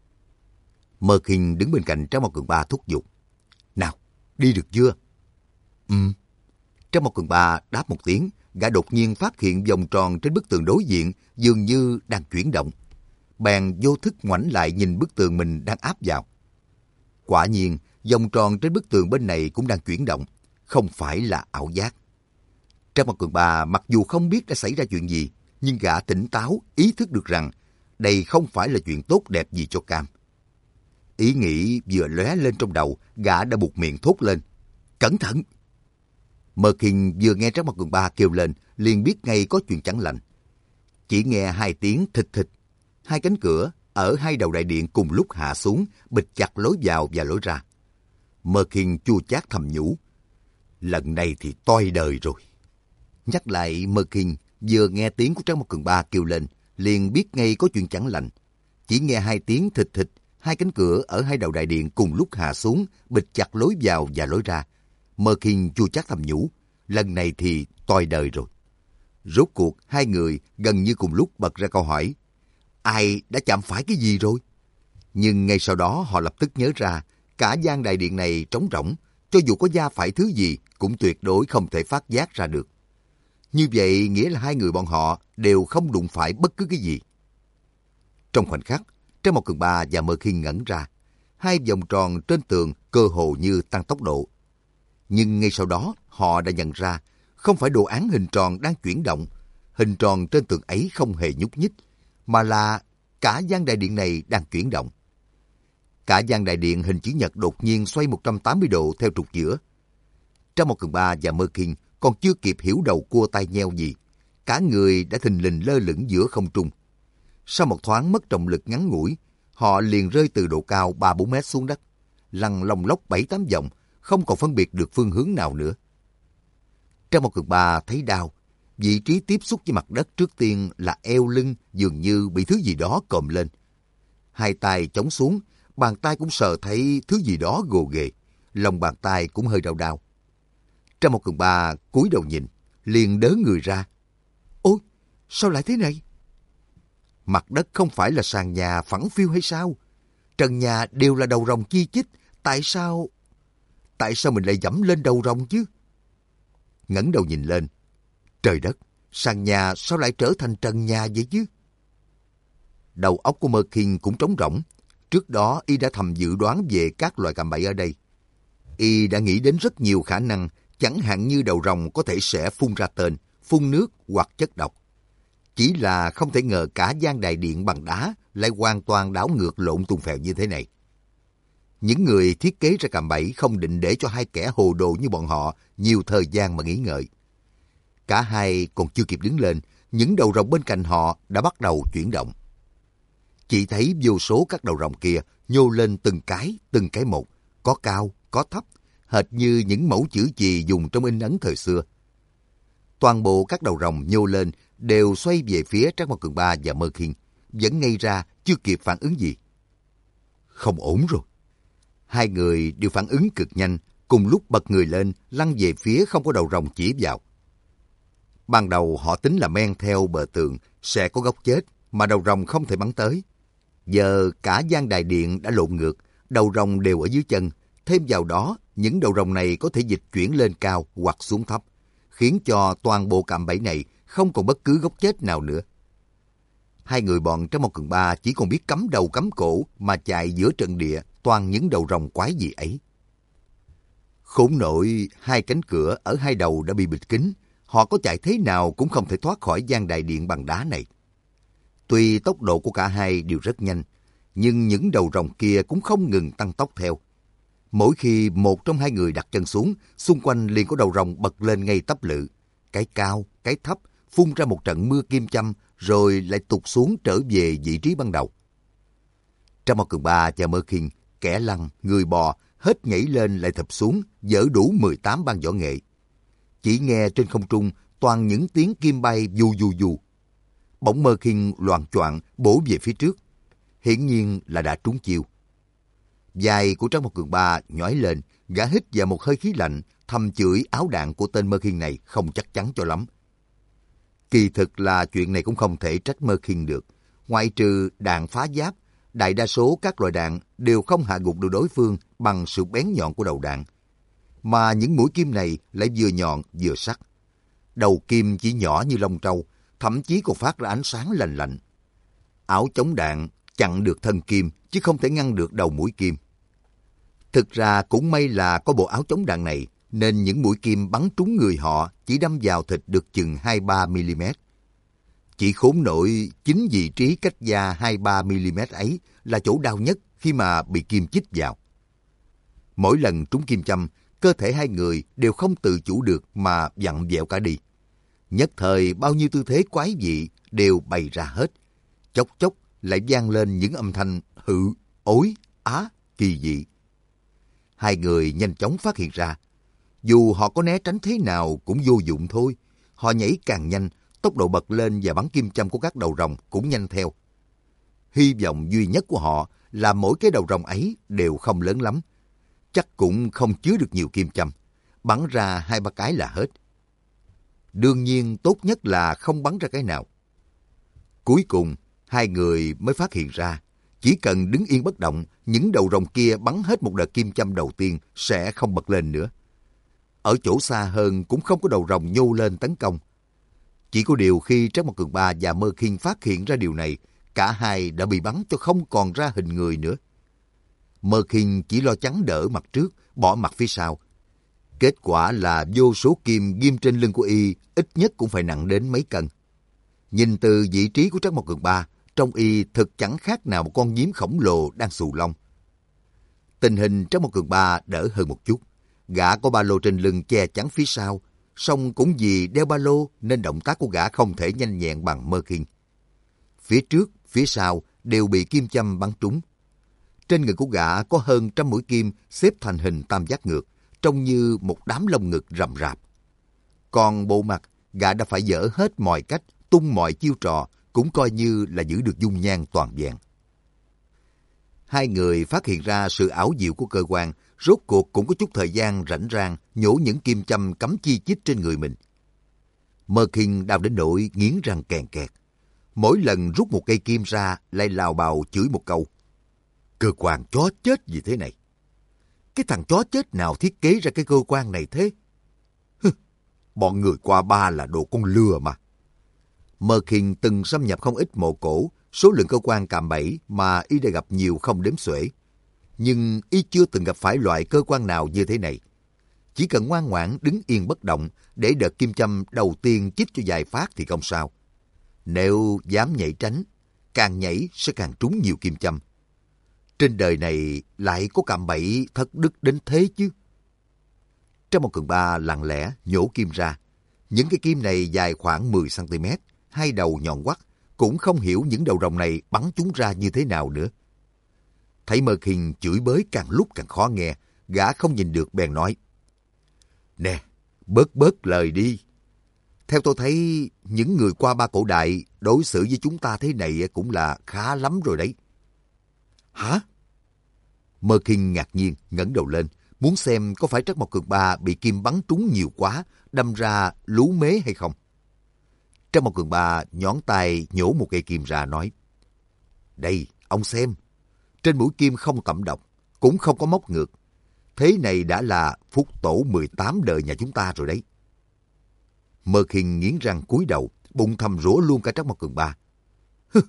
Speaker 1: Mơ Kinh đứng bên cạnh Tráng Bao Cường Ba thúc giục. Nào, đi được chưa? Ừm. Tráng Bao Cường Ba đáp một tiếng, gã đột nhiên phát hiện vòng tròn trên bức tường đối diện dường như đang chuyển động. Bèn vô thức ngoảnh lại nhìn bức tường mình đang áp vào. Quả nhiên, vòng tròn trên bức tường bên này cũng đang chuyển động, không phải là ảo giác. Tráng Bao Cường Ba mặc dù không biết đã xảy ra chuyện gì, nhưng gã tỉnh táo, ý thức được rằng đây không phải là chuyện tốt đẹp gì cho Cam. Ý nghĩ vừa lóe lên trong đầu, gã đã buột miệng thốt lên. Cẩn thận! Mơ Kinh vừa nghe Tráng Bao Cường Ba kêu lên, liền biết ngay có chuyện chẳng lành. Chỉ nghe hai tiếng thịch thịch, hai cánh cửa ở hai đầu đại điện cùng lúc hạ xuống, bịch chặt lối vào và lối ra. Mơ Kinh chua chát thầm nhủ. Lần này thì toi đời rồi. Nhắc lại Mơ Kinh vừa nghe tiếng của Tráng Bao Cường Ba kêu lên, liền biết ngay có chuyện chẳng lành. Chỉ nghe hai tiếng thịch thịch, hai cánh cửa ở hai đầu đại điện cùng lúc hạ xuống, bịch chặt lối vào và lối ra. Mơ Kinh chua chát thầm nhủ, lần này thì toi đời rồi. Rốt cuộc hai người gần như cùng lúc bật ra câu hỏi, ai đã chạm phải cái gì rồi? Nhưng ngay sau đó họ lập tức nhớ ra, cả gian đại điện này trống rỗng, cho dù có va phải thứ gì cũng tuyệt đối không thể phát giác ra được. Như vậy nghĩa là hai người bọn họ đều không đụng phải bất cứ cái gì. Trong khoảnh khắc, Tráng Bao Cường Ba và Mơ Kinh ngẩn ra, hai vòng tròn trên tường cơ hồ như tăng tốc độ. Nhưng ngay sau đó họ đã nhận ra, không phải đồ án hình tròn đang chuyển động, hình tròn trên tường ấy không hề nhúc nhích, mà là cả gian đại điện này đang chuyển động. Cả gian đại điện hình chữ nhật đột nhiên xoay một trăm tám mươi độ theo trục giữa. Tráng Bao Cường Ba và Mơ Kinh còn chưa kịp hiểu đầu cua tai nheo gì, cả người đã thình lình lơ lửng giữa không trung. Sau một thoáng mất trọng lực ngắn ngủi, họ liền rơi từ độ cao ba bốn mét xuống đất, lăn lông lốc bảy tám vòng, không còn phân biệt được phương hướng nào nữa. Tráng Bao Cường Ba thấy đau, vị trí tiếp xúc với mặt đất trước tiên là eo lưng dường như bị thứ gì đó cộm lên. Hai tay chống xuống, bàn tay cũng sờ thấy thứ gì đó gồ ghề, lòng bàn tay cũng hơi đau đau. Tráng Bao Cường Ba cúi đầu nhìn, liền đớ người ra. Ôi, sao lại thế này? Mặt đất không phải là sàn nhà phẳng phiu hay sao? Trần nhà đều là đầu rồng chi chít, tại sao... Tại sao mình lại dẫm lên đầu rồng chứ? Ngẩng đầu nhìn lên. Trời đất, sàn nhà sao lại trở thành trần nhà vậy chứ? Đầu óc của Mơ Kinh cũng trống rỗng. Trước đó y đã thầm dự đoán về các loài cạm bẫy ở đây. Y đã nghĩ đến rất nhiều khả năng, chẳng hạn như đầu rồng có thể sẽ phun ra tên, phun nước hoặc chất độc. Chỉ là không thể ngờ cả gian đại điện bằng đá lại hoàn toàn đảo ngược lộn tung phèo như thế này. Những người thiết kế ra cạm bẫy không định để cho hai kẻ hồ đồ như bọn họ nhiều thời gian mà nghĩ ngợi. Cả hai còn chưa kịp đứng lên, những đầu rồng bên cạnh họ đã bắt đầu chuyển động. Chỉ thấy vô số các đầu rồng kia nhô lên từng cái, từng cái một, có cao, có thấp, hệt như những mẫu chữ chì dùng trong in ấn thời xưa. Toàn bộ các đầu rồng nhô lên đều xoay về phía Tráng Bao Cường Ba và Mơ Kinh, vẫn ngây ra chưa kịp phản ứng gì. Không ổn rồi. Hai người đều phản ứng cực nhanh, cùng lúc bật người lên, lăn về phía không có đầu rồng chỉ vào. Ban đầu họ tính là men theo bờ tường sẽ có góc chết mà đầu rồng không thể bắn tới. Giờ cả gian đại điện đã lộn ngược, đầu rồng đều ở dưới chân, thêm vào đó những đầu rồng này có thể dịch chuyển lên cao hoặc xuống thấp, khiến cho toàn bộ cạm bẫy này không còn bất cứ góc chết nào nữa. Hai người bọn Trác Mộc Cường Ba chỉ còn biết cắm đầu cắm cổ mà chạy giữa trận địa toàn những đầu rồng quái dị ấy. Khốn nổi, hai cánh cửa ở hai đầu đã bị bịt kín, họ có chạy thế nào cũng không thể thoát khỏi gian đại điện bằng đá này. Tuy tốc độ của cả hai đều rất nhanh, nhưng những đầu rồng kia cũng không ngừng tăng tốc theo. Mỗi khi một trong hai người đặt chân xuống, xung quanh liền có đầu rồng bật lên ngay tấp lự. Cái cao, cái thấp, phun ra một trận mưa kim châm, rồi lại tụt xuống trở về vị trí ban đầu. Trác Mộc Cường Ba và Mơ Khiên, kẻ lăn, người bò, hết nhảy lên lại thập xuống, dỡ đủ mười tám ban võ nghệ. Chỉ nghe trên không trung toàn những tiếng kim bay vù vù vù. Bỗng Mơ Khiên loạng choạng bổ về phía trước, hiển nhiên là đã trúng chiêu. Vai của Trác Mộc Cường Ba nhói lên, gã hít vào một hơi khí lạnh, thầm chửi áo đạn của tên Mơ Khiên này không chắc chắn cho lắm. Kỳ thực là chuyện này cũng không thể trách Mơ Khiên được. Ngoại trừ đạn phá giáp, đại đa số các loại đạn đều không hạ gục được đối phương bằng sự bén nhọn của đầu đạn. Mà những mũi kim này lại vừa nhọn vừa sắc. Đầu kim chỉ nhỏ như lông trâu, thậm chí còn phát ra ánh sáng lành lạnh. Áo chống đạn chặn được thân kim, chứ không thể ngăn được đầu mũi kim. Thực ra cũng may là có bộ áo chống đạn này, nên những mũi kim bắn trúng người họ chỉ đâm vào thịt được chừng hai ba mi-li-mét. Chỉ khốn nổi chính vị trí cách da hai ba mi-li-mét ấy là chỗ đau nhất khi mà bị kim chích vào. Mỗi lần trúng kim châm, cơ thể hai người đều không tự chủ được mà vặn vẹo cả đi. Nhất thời bao nhiêu tư thế quái dị đều bày ra hết. Chốc chốc lại vang lên những âm thanh hự, ối, á, kỳ dị. Hai người nhanh chóng phát hiện ra, dù họ có né tránh thế nào cũng vô dụng thôi. Họ nhảy càng nhanh, tốc độ bật lên và bắn kim châm của các đầu rồng cũng nhanh theo. Hy vọng duy nhất của họ là mỗi cái đầu rồng ấy đều không lớn lắm. Chắc cũng không chứa được nhiều kim châm. Bắn ra hai ba cái là hết. Đương nhiên tốt nhất là không bắn ra cái nào. Cuối cùng, hai người mới phát hiện ra, chỉ cần đứng yên bất động, những đầu rồng kia bắn hết một đợt kim châm đầu tiên sẽ không bật lên nữa. Ở chỗ xa hơn cũng không có đầu rồng nhô lên tấn công. Chỉ có điều khi Trác Mộc Cường Ba và Mơ Khiên phát hiện ra điều này, cả hai đã bị bắn cho không còn ra hình người nữa. Mơ Khiên chỉ lo chắn đỡ mặt trước, bỏ mặt phía sau. Kết quả là vô số kim ghim trên lưng của y ít nhất cũng phải nặng đến mấy cân. Nhìn từ vị trí của Trác Mộc Cường Ba, trong y thực chẳng khác nào một con nhím khổng lồ đang xù lông. Tình hình Trác Mộc Cường Ba đỡ hơn một chút. Gã có ba lô trên lưng che chắn phía sau, song cũng vì đeo ba lô nên động tác của gã không thể nhanh nhẹn bằng Mơ Khiên. Phía trước, phía sau đều bị kim châm bắn trúng. Trên người của gã có hơn trăm mũi kim xếp thành hình tam giác ngược, trông như một đám lông ngực rậm rạp. Còn bộ mặt, gã đã phải dở hết mọi cách, tung mọi chiêu trò, cũng coi như là giữ được dung nhan toàn vẹn. Hai người phát hiện ra sự ảo diệu của cơ quan, rốt cuộc cũng có chút thời gian rảnh rang nhổ những kim châm cắm chi chít trên người mình. Mơ Khiên đau đến nỗi nghiến răng kèn kẹt. Mỗi lần rút một cây kim ra lại lào bào chửi một câu. Cơ quan chó chết gì thế này? Cái thằng chó chết nào thiết kế ra cái cơ quan này thế? Hừ, bọn người qua ba là đồ con lừa mà. Mơ Khiên từng xâm nhập không ít mộ cổ, số lượng cơ quan cạm bẫy mà y đã gặp nhiều không đếm xuể. Nhưng y chưa từng gặp phải loại cơ quan nào như thế này. Chỉ cần ngoan ngoãn đứng yên bất động để đợt kim châm đầu tiên chích cho vài phát thì không sao. Nếu dám nhảy tránh, càng nhảy sẽ càng trúng nhiều kim châm. Trên đời này lại có cạm bẫy thất đức đến thế chứ. Trác Mộc Cường Ba lặng lẽ nhổ kim ra. Những cái kim này dài khoảng mười xăng ti mét, hai đầu nhọn quắt, cũng không hiểu những đầu rồng này bắn chúng ra như thế nào nữa. Thấy Mơ Khiên chửi bới càng lúc càng khó nghe, gã không nhìn được bèn nói. Nè, bớt bớt lời đi. Theo tôi thấy, những người qua ba cổ đại đối xử với chúng ta thế này cũng là khá lắm rồi đấy. Hả? Mơ Khiên ngạc nhiên ngẩng đầu lên, muốn xem có phải Trác Mộc Cường Ba bị kim bắn trúng nhiều quá, đâm ra lú mế hay không. Trác Mộc Cường Ba nhón tay nhổ một cây kim ra nói. Đây, ông xem. Trên mũi kim không tẩm độc, cũng không có móc ngược. Thế này đã là phúc tổ mười tám đời nhà chúng ta rồi đấy. Mơ Khiên nghiến răng cúi đầu, bụng thầm rủa luôn cả Trác Mộc Cường Ba. Hừ,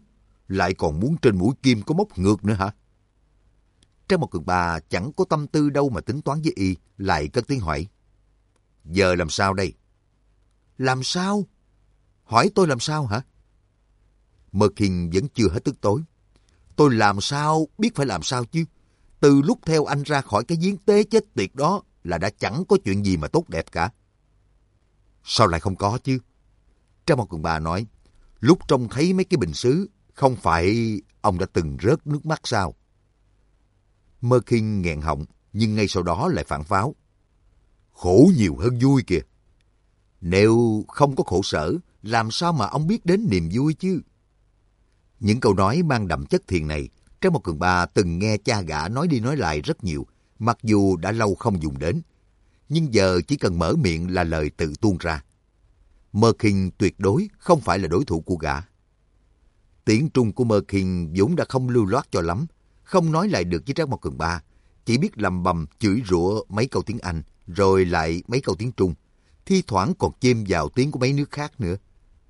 Speaker 1: lại còn muốn trên mũi kim có móc ngược nữa hả? Trang một Cường Ba chẳng có tâm tư đâu mà tính toán với y, lại cất tiếng hỏi. Giờ làm sao đây? Làm sao? Hỏi tôi làm sao hả? Mơ Kinh vẫn chưa hết tức tối. Tôi làm sao biết phải làm sao chứ? Từ lúc theo anh ra khỏi cái giếng tế chết tiệt đó là đã chẳng có chuyện gì mà tốt đẹp cả. Sao lại không có chứ? Trang một Cường Ba nói, lúc trông thấy mấy cái bình sứ, không phải ông đã từng rớt nước mắt sao? Mơ Kinh nghẹn họng, nhưng ngay sau đó lại phản pháo. Khổ nhiều hơn vui kìa. Nếu không có khổ sở, làm sao mà ông biết đến niềm vui chứ? Những câu nói mang đậm chất thiền này, Trang một Cường Ba từng nghe cha gã nói đi nói lại rất nhiều, mặc dù đã lâu không dùng đến. Nhưng giờ chỉ cần mở miệng là lời tự tuôn ra. Mơ Kinh tuyệt đối không phải là đối thủ của gã. Tiếng Trung của Mơ Kinh vốn đã không lưu loát cho lắm, không nói lại được với Trang một Cường Ba, chỉ biết lầm bầm chửi rủa mấy câu tiếng Anh, rồi lại mấy câu tiếng Trung, thi thoảng còn chêm vào tiếng của mấy nước khác nữa.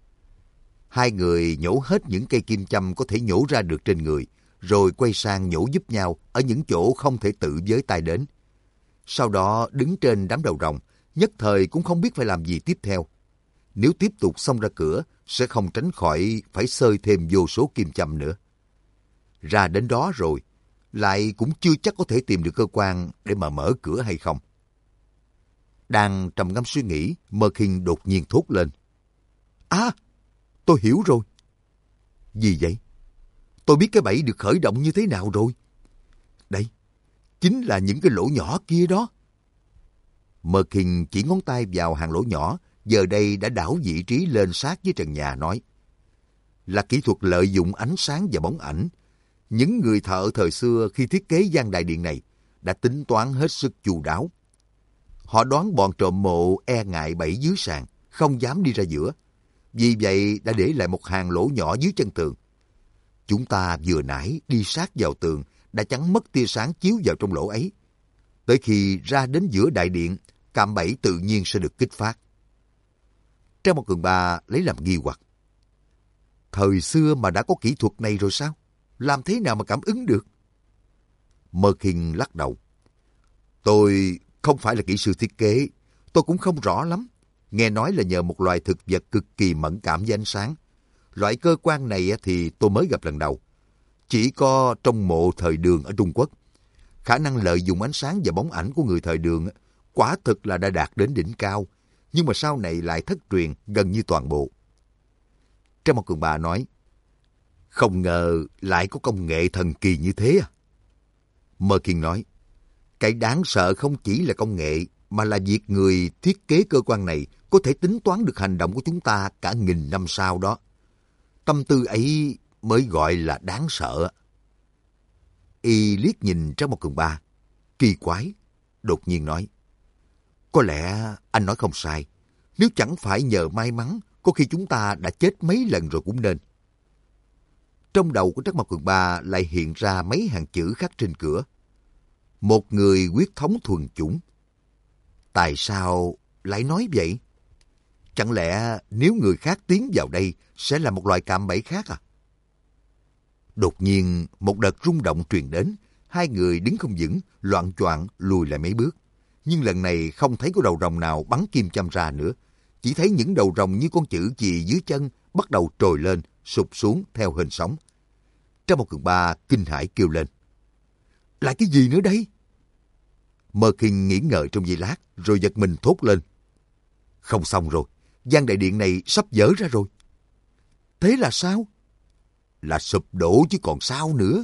Speaker 1: Hai người nhổ hết những cây kim châm có thể nhổ ra được trên người, rồi quay sang nhổ giúp nhau ở những chỗ không thể tự với tay đến. Sau đó đứng trên đám đầu rồng, nhất thời cũng không biết phải làm gì tiếp theo. Nếu tiếp tục xông ra cửa, sẽ không tránh khỏi phải xơi thêm vô số kim châm nữa. Ra đến đó rồi, lại cũng chưa chắc có thể tìm được cơ quan để mà mở cửa hay không. Đang trầm ngâm suy nghĩ, Mơ Kinh đột nhiên thốt lên. À, tôi hiểu rồi. Gì vậy? Tôi biết cái bẫy được khởi động như thế nào rồi. Đây, chính là những cái lỗ nhỏ kia đó. Mơ Kinh chỉ ngón tay vào hàng lỗ nhỏ, giờ đây đã đảo vị trí lên sát với trần nhà nói. Là kỹ thuật lợi dụng ánh sáng và bóng ảnh. Những người thợ thời xưa khi thiết kế gian đại điện này đã tính toán hết sức chu đáo. Họ đoán bọn trộm mộ e ngại bẫy dưới sàn, không dám đi ra giữa. Vì vậy đã để lại một hàng lỗ nhỏ dưới chân tường. Chúng ta vừa nãy đi sát vào tường đã chắn mất tia sáng chiếu vào trong lỗ ấy. Tới khi ra đến giữa đại điện, cạm bẫy tự nhiên sẽ được kích phát. Trang một Cường Ba lấy làm nghi hoặc. Thời xưa mà đã có kỹ thuật này rồi sao? Làm thế nào mà cảm ứng được? Mơ Kinh lắc đầu. Tôi không phải là kỹ sư thiết kế, tôi cũng không rõ lắm. Nghe nói là nhờ một loài thực vật cực kỳ mẫn cảm với ánh sáng. Loại cơ quan này thì tôi mới gặp lần đầu. Chỉ có trong mộ thời Đường ở Trung Quốc. Khả năng lợi dụng ánh sáng và bóng ảnh của người thời Đường quả thực là đã đạt đến đỉnh cao, nhưng mà sau này lại thất truyền gần như toàn bộ. Trang một Cường Ba nói, không ngờ lại có công nghệ thần kỳ như thế à? Mơ Kinh nói, cái đáng sợ không chỉ là công nghệ, mà là việc người thiết kế cơ quan này có thể tính toán được hành động của chúng ta cả nghìn năm sau đó. Tâm tư ấy mới gọi là đáng sợ. Y liếc nhìn Trang một Cường Ba, kỳ quái, đột nhiên nói, có lẽ anh nói không sai. Nếu chẳng phải nhờ may mắn, có khi chúng ta đã chết mấy lần rồi cũng nên. Trong đầu của Trắc Mộc Cường Ba lại hiện ra mấy hàng chữ khắc trên cửa. Một người huyết thống thuần chủng. Tại sao lại nói vậy? Chẳng lẽ nếu người khác tiến vào đây sẽ là một loại cạm bẫy khác à? Đột nhiên một đợt rung động truyền đến. Hai người đứng không vững, loạng choạng lùi lại mấy bước. Nhưng lần này không thấy có đầu rồng nào bắn kim châm ra nữa. Chỉ thấy những đầu rồng như con chữ chì dưới chân bắt đầu trồi lên, sụp xuống theo hình sóng. Trang một Cường Ba kinh hãi kêu lên. Là cái gì nữa đây? Mơ Kinh nghĩ ngợi trong giây lát, rồi giật mình thốt lên. Không xong rồi, gian đại điện này sắp vỡ ra rồi. Thế là sao? Là sụp đổ chứ còn sao nữa.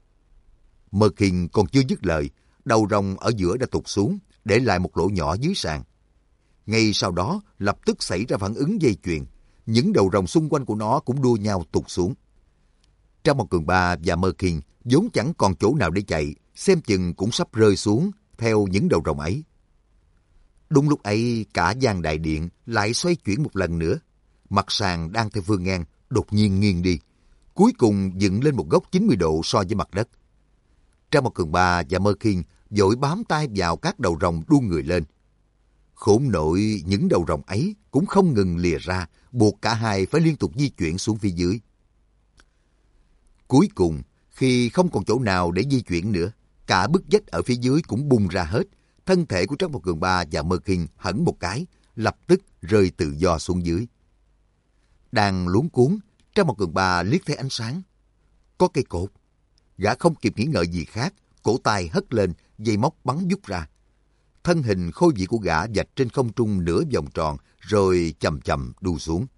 Speaker 1: Mơ Kinh còn chưa dứt lời, đầu rồng ở giữa đã tụt xuống, để lại một lỗ nhỏ dưới sàn. Ngay sau đó, lập tức xảy ra phản ứng dây chuyền. Những đầu rồng xung quanh của nó cũng đua nhau tụt xuống. Trang một Cường Ba và Mơ Kinh vốn chẳng còn chỗ nào để chạy, xem chừng cũng sắp rơi xuống theo những đầu rồng ấy. Đúng lúc ấy, cả gian đại điện lại xoay chuyển một lần nữa. Mặt sàn đang theo phương ngang, đột nhiên nghiêng đi. Cuối cùng dựng lên một góc chín mươi độ so với mặt đất. Trang một Cường Ba và Mơ Kinh vội bám tay vào các đầu rồng đu người lên. Khốn nội những đầu rồng ấy cũng không ngừng lìa ra, buộc cả hai phải liên tục di chuyển xuống phía dưới. Cuối cùng, khi không còn chỗ nào để di chuyển nữa, cả bức vách ở phía dưới cũng bung ra hết. Thân thể của Trác Mộc Cường Ba và Mơ Kinh hẳn một cái, lập tức rơi tự do xuống dưới. Đang luống cuống, Trác Mộc Cường Ba liếc thấy ánh sáng. Có cây cột. Gã không kịp nghĩ ngợi gì khác, cổ tay hất lên, dây móc bắn vút ra. Thân hình khôi vị của gã vạch trên không trung nửa vòng tròn, rồi chậm chậm đu xuống.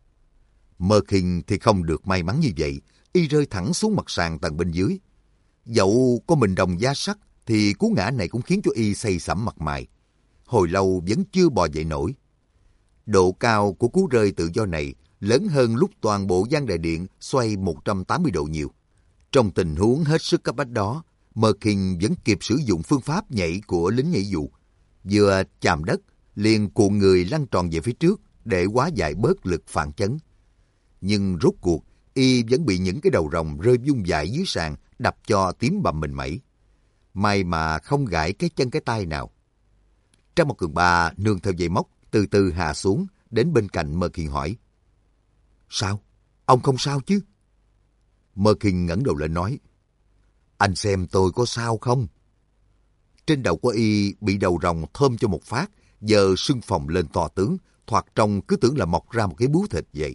Speaker 1: Mơ Kinh thì không được may mắn như vậy, y rơi thẳng xuống mặt sàn tầng bên dưới. Dẫu có mình đồng da sắt, thì cú ngã này cũng khiến cho y xây sẩm mặt mày. Hồi lâu vẫn chưa bò dậy nổi. Độ cao của cú rơi tự do này lớn hơn lúc toàn bộ gian đại điện xoay một trăm tám mươi độ nhiều. Trong tình huống hết sức cấp bách đó, Mơ Kinh vẫn kịp sử dụng phương pháp nhảy của lính nhảy dù. Vừa chạm đất, liền cuộn người lăn tròn về phía trước để hóa giải bớt lực phản chấn. Nhưng rốt cuộc, y vẫn bị những cái đầu rồng rơi vung vãi dưới sàn đập cho tím bầm mình mẩy. May mà không gãy cái chân cái tay nào. Trác Mộc Cường Ba nương theo dây móc, từ từ hạ xuống, đến bên cạnh Mơ Kinh hỏi. Sao? Ông không sao chứ? Mơ Kinh ngẩng đầu lên nói. Anh xem tôi có sao không? Trên đầu của y bị đầu rồng thơm cho một phát, giờ sưng phồng lên to tướng, thoạt trông cứ tưởng là mọc ra một cái bướu thịt vậy.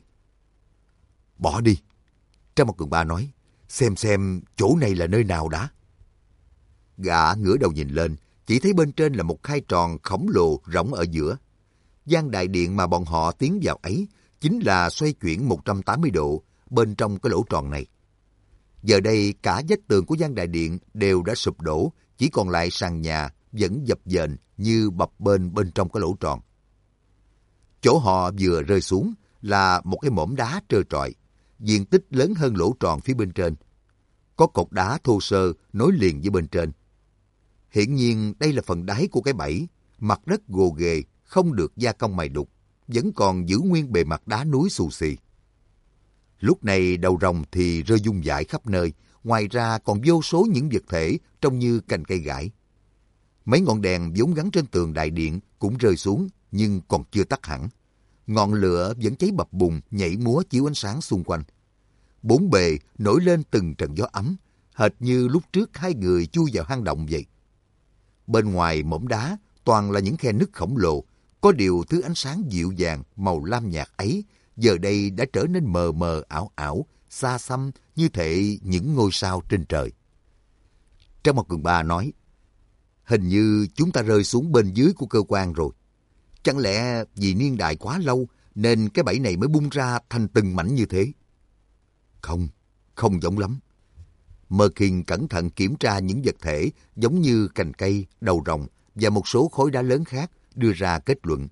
Speaker 1: Bỏ đi. Trác Mộc Cường Ba nói. Xem xem chỗ này là nơi nào đã. Gã ngửa đầu nhìn lên, chỉ thấy bên trên là một khay tròn khổng lồ rỗng ở giữa. Gian đại điện mà bọn họ tiến vào ấy chính là xoay chuyển một trăm tám mươi độ bên trong cái lỗ tròn này. Giờ đây cả vách tường của gian đại điện đều đã sụp đổ, chỉ còn lại sàn nhà vẫn dập dềnh như bập bênh bên trong cái lỗ tròn. Chỗ họ vừa rơi xuống là một cái mỏm đá trơ trọi, diện tích lớn hơn lỗ tròn phía bên trên. Có cột đá thô sơ nối liền với bên trên. Hiển nhiên đây là phần đáy của cái bẫy, mặt đất gồ ghề, không được gia công mài đục, vẫn còn giữ nguyên bề mặt đá núi xù xì. Lúc này đầu rồng thì rơi vung vãi khắp nơi, ngoài ra còn vô số những vật thể trông như cành cây gãi. Mấy ngọn đèn vốn gắn trên tường đại điện cũng rơi xuống nhưng còn chưa tắt hẳn. Ngọn lửa vẫn cháy bập bùng nhảy múa chiếu ánh sáng xung quanh. Bốn bề nổi lên từng trận gió ấm, hệt như lúc trước hai người chui vào hang động vậy. Bên ngoài mỏm đá toàn là những khe nứt khổng lồ, có điều thứ ánh sáng dịu dàng màu lam nhạt ấy giờ đây đã trở nên mờ mờ ảo ảo, xa xăm như thể những ngôi sao trên trời. Trác Mộc Cường Ba nói, hình như chúng ta rơi xuống bên dưới của cơ quan rồi. Chẳng lẽ vì niên đại quá lâu nên cái bẫy này mới bung ra thành từng mảnh như thế? Không, không giống lắm. Mơ Kinh cẩn thận kiểm tra những vật thể giống như cành cây, đầu rồng và một số khối đá lớn khác, đưa ra kết luận.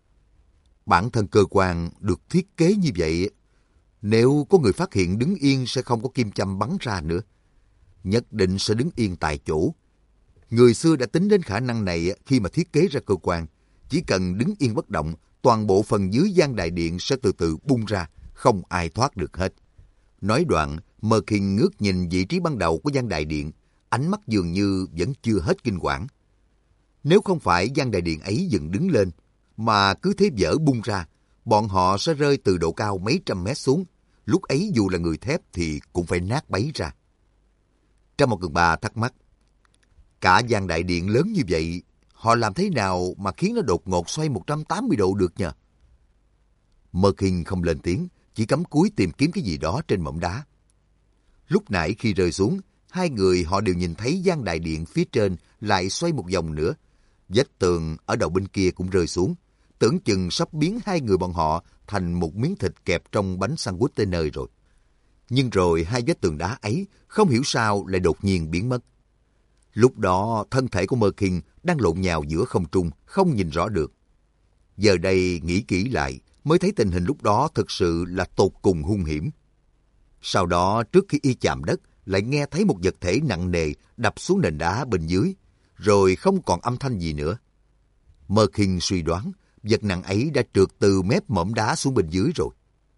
Speaker 1: Bản thân cơ quan được thiết kế như vậy, nếu có người phát hiện đứng yên sẽ không có kim châm bắn ra nữa. Nhất định sẽ đứng yên tại chỗ. Người xưa đã tính đến khả năng này khi mà thiết kế ra cơ quan. Chỉ cần đứng yên bất động, toàn bộ phần dưới gian đại điện sẽ từ từ bung ra, không ai thoát được hết. Nói đoạn, Mơ Kinh ngước nhìn vị trí ban đầu của gian đại điện, ánh mắt dường như vẫn chưa hết kinh quản. Nếu không phải gian đại điện ấy dựng đứng lên, mà cứ thế vỡ bung ra, bọn họ sẽ rơi từ độ cao mấy trăm mét xuống. Lúc ấy dù là người thép thì cũng phải nát bấy ra. Trác Mộc Cường Ba thắc mắc, cả gian đại điện lớn như vậy, họ làm thế nào mà khiến nó đột ngột xoay một trăm tám mươi độ được nhỉ? Mơ Kinh không lên tiếng, chỉ cắm cúi tìm kiếm cái gì đó trên mỏm đá. Lúc nãy khi rơi xuống, hai người họ đều nhìn thấy gian đại điện phía trên lại xoay một vòng nữa. Vách tường ở đầu bên kia cũng rơi xuống, tưởng chừng sắp biến hai người bọn họ thành một miếng thịt kẹp trong bánh sandwich tới nơi rồi. Nhưng rồi hai vách tường đá ấy không hiểu sao lại đột nhiên biến mất. Lúc đó thân thể của Mơ Kinh đang lộn nhào giữa không trung, không nhìn rõ được. Giờ đây nghĩ kỹ lại mới thấy tình hình lúc đó thực sự là tột cùng hung hiểm. Sau đó trước khi y chạm đất lại nghe thấy một vật thể nặng nề đập xuống nền đá bên dưới, rồi không còn âm thanh gì nữa. Mơ Kinh suy đoán vật nặng ấy đã trượt từ mép mỏm đá xuống bên dưới rồi.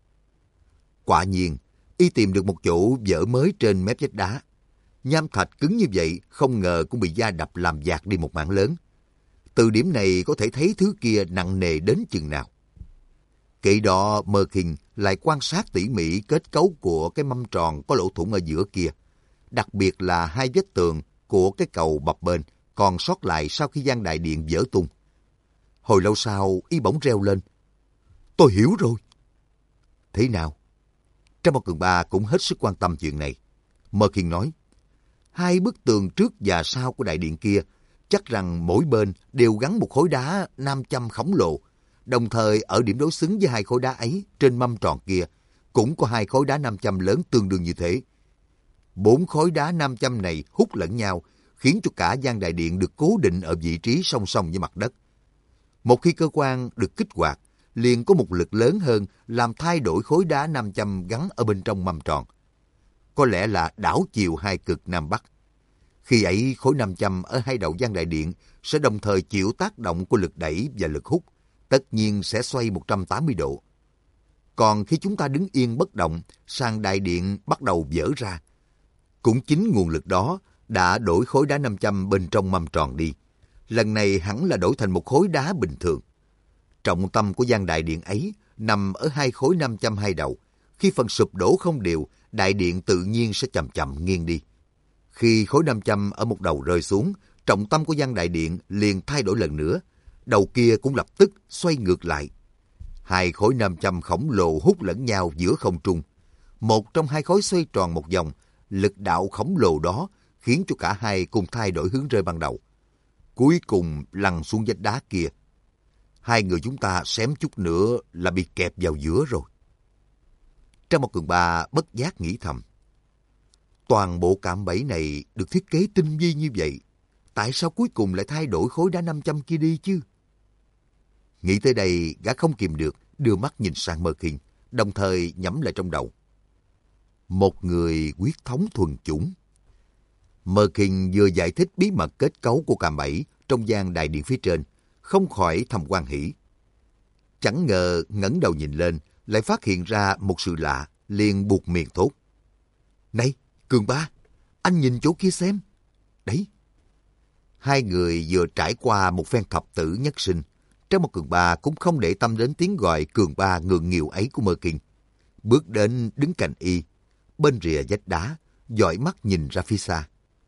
Speaker 1: Quả nhiên, y tìm được một chỗ vỡ mới trên mép vách đá. Nham thạch cứng như vậy không ngờ cũng bị da đập làm dạt đi một mảng lớn. Từ điểm này có thể thấy thứ kia nặng nề đến chừng nào. Kể đó Mơ Kinh lại quan sát tỉ mỉ kết cấu của cái mâm tròn có lỗ thủng ở giữa kia. Đặc biệt là hai vết tường của cái cầu bập bênh còn sót lại sau khi gian đại điện vỡ tung. Hồi lâu sau, y bỗng reo lên. Tôi hiểu rồi. Thế nào? Trang Một Cường Ba cũng hết sức quan tâm chuyện này. Mơ Kinh nói, hai bức tường trước và sau của đại điện kia chắc rằng mỗi bên đều gắn một khối đá nam châm khổng lồ. Đồng thời ở điểm đối xứng với hai khối đá ấy trên mâm tròn kia cũng có hai khối đá nam châm lớn tương đương như thế. Bốn khối đá nam châm này hút lẫn nhau, khiến cho cả gian đại điện được cố định ở vị trí song song với mặt đất. Một khi cơ quan được kích hoạt, liền có một lực lớn hơn làm thay đổi khối đá nam châm gắn ở bên trong mâm tròn. Có lẽ là đảo chiều hai cực Nam Bắc. Khi ấy, khối nam châm ở hai đầu gian đại điện sẽ đồng thời chịu tác động của lực đẩy và lực hút, tất nhiên sẽ xoay một trăm tám mươi độ. Còn khi chúng ta đứng yên bất động, sàn đại điện bắt đầu vỡ ra. Cũng chính nguồn lực đó đã đổi khối đá nam châm bên trong mâm tròn đi. Lần này hẳn là đổi thành một khối đá bình thường. Trọng tâm của gian đại điện ấy nằm ở hai khối nam châm hai đầu. Khi phần sụp đổ không đều, đại điện tự nhiên sẽ chậm chậm nghiêng đi. Khi khối nam châm ở một đầu rơi xuống, trọng tâm của gian đại điện liền thay đổi lần nữa. Đầu kia cũng lập tức xoay ngược lại. Hai khối nam châm khổng lồ hút lẫn nhau giữa không trung. Một trong hai khối xoay tròn một vòng, lực đạo khổng lồ đó khiến cho cả hai cùng thay đổi hướng rơi ban đầu. Cuối cùng lăn xuống vách đá kia. Hai người chúng ta xém chút nữa là bị kẹp vào giữa rồi. Trang Một Cường Ba bất giác nghĩ thầm. Toàn bộ cạm bẫy này được thiết kế tinh vi như vậy. Tại sao cuối cùng lại thay đổi khối đá nam châm kia đi chứ? Nghĩ tới đây, gã không kìm được, đưa mắt nhìn sang Mơ Kinh, đồng thời nhẩm lại trong đầu. Một người quyết thống thuần chủng. Mơ Kinh vừa giải thích bí mật kết cấu của cạm bẫy trong gian đại điện phía trên, không khỏi thầm hoan hỉ. Chẳng ngờ ngẩng đầu nhìn lên, lại phát hiện ra một sự lạ, liền buột miệng thốt. Này, Cường Ba, anh nhìn chỗ kia xem. Đấy. Hai người vừa trải qua một phen thập tử nhất sinh, Trang Một Cường Ba cũng không để tâm đến tiếng gọi Cường Ba ngượng nghịu ấy của Mơ Kinh. Bước đến đứng cạnh y, bên rìa vách đá, dõi mắt nhìn ra phía xa.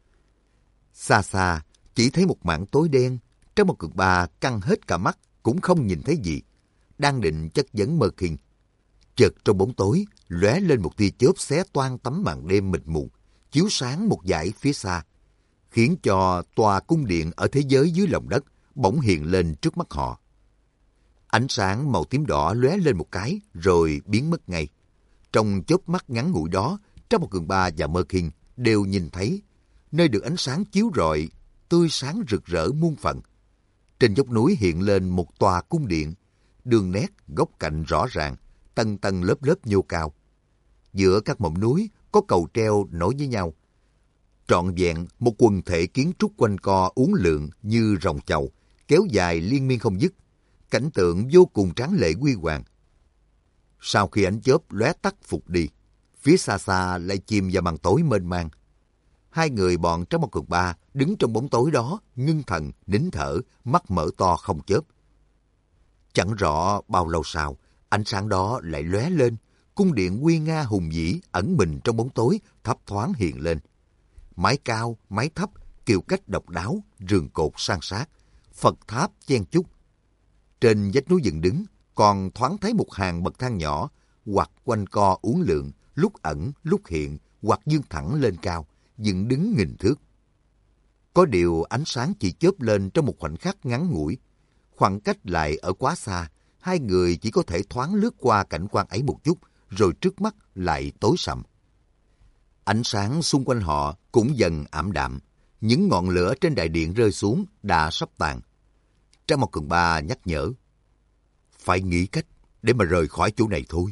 Speaker 1: Xa xa, chỉ thấy một mảng tối đen, Trang Một Cường Ba căng hết cả mắt, cũng không nhìn thấy gì. Đang định chất vấn Mơ Kinh. Chợt trong bóng tối, lóe lên một tia chớp xé toang tấm màn đêm mịt mù, chiếu sáng một dải phía xa, khiến cho tòa cung điện ở thế giới dưới lòng đất bỗng hiện lên trước mắt họ. Ánh sáng màu tím đỏ lóe lên một cái, rồi biến mất ngay. Trong chớp mắt ngắn ngủi đó, Trang Một Cường Ba và Mơ Kinh đều nhìn thấy, nơi được ánh sáng chiếu rọi, tươi sáng rực rỡ muôn phần. Trên dốc núi hiện lên một tòa cung điện, đường nét, góc cạnh rõ ràng, tầng tầng lớp lớp nhô cao. Giữa các mỏm núi có cầu treo nối với nhau. Trọn vẹn một quần thể kiến trúc quanh co uốn lượn như rồng chầu, kéo dài liên miên không dứt. Cảnh tượng vô cùng tráng lệ huy hoàng. Sau khi ánh chớp lóe tắt phục đi, phía xa xa lại chìm vào màn tối mênh mang. Hai người bọn Trang Một Cường Ba đứng trong bóng tối đó, ngưng thần, nín thở, mắt mở to không chớp. Chẳng rõ bao lâu sau, ánh sáng đó lại lóe lên, cung điện nguy nga hùng vĩ ẩn mình trong bóng tối thấp thoáng hiện lên. Mái cao, mái thấp, kiều cách độc đáo, rường cột san sát, Phật tháp chen chúc. Trên vách núi dựng đứng, còn thoáng thấy một hàng bậc thang nhỏ, hoặc quanh co uốn lượn, lúc ẩn, lúc hiện, hoặc dương thẳng lên cao, dựng đứng nghìn thước. Có điều ánh sáng chỉ chớp lên trong một khoảnh khắc ngắn ngủi. Khoảng cách lại ở quá xa, hai người chỉ có thể thoáng lướt qua cảnh quan ấy một chút, rồi trước mắt lại tối sầm. Ánh sáng xung quanh họ cũng dần ảm đạm. Những ngọn lửa trên đại điện rơi xuống đã sắp tàn. Trang Một Cường Ba nhắc nhở. Phải nghĩ cách để mà rời khỏi chỗ này thôi.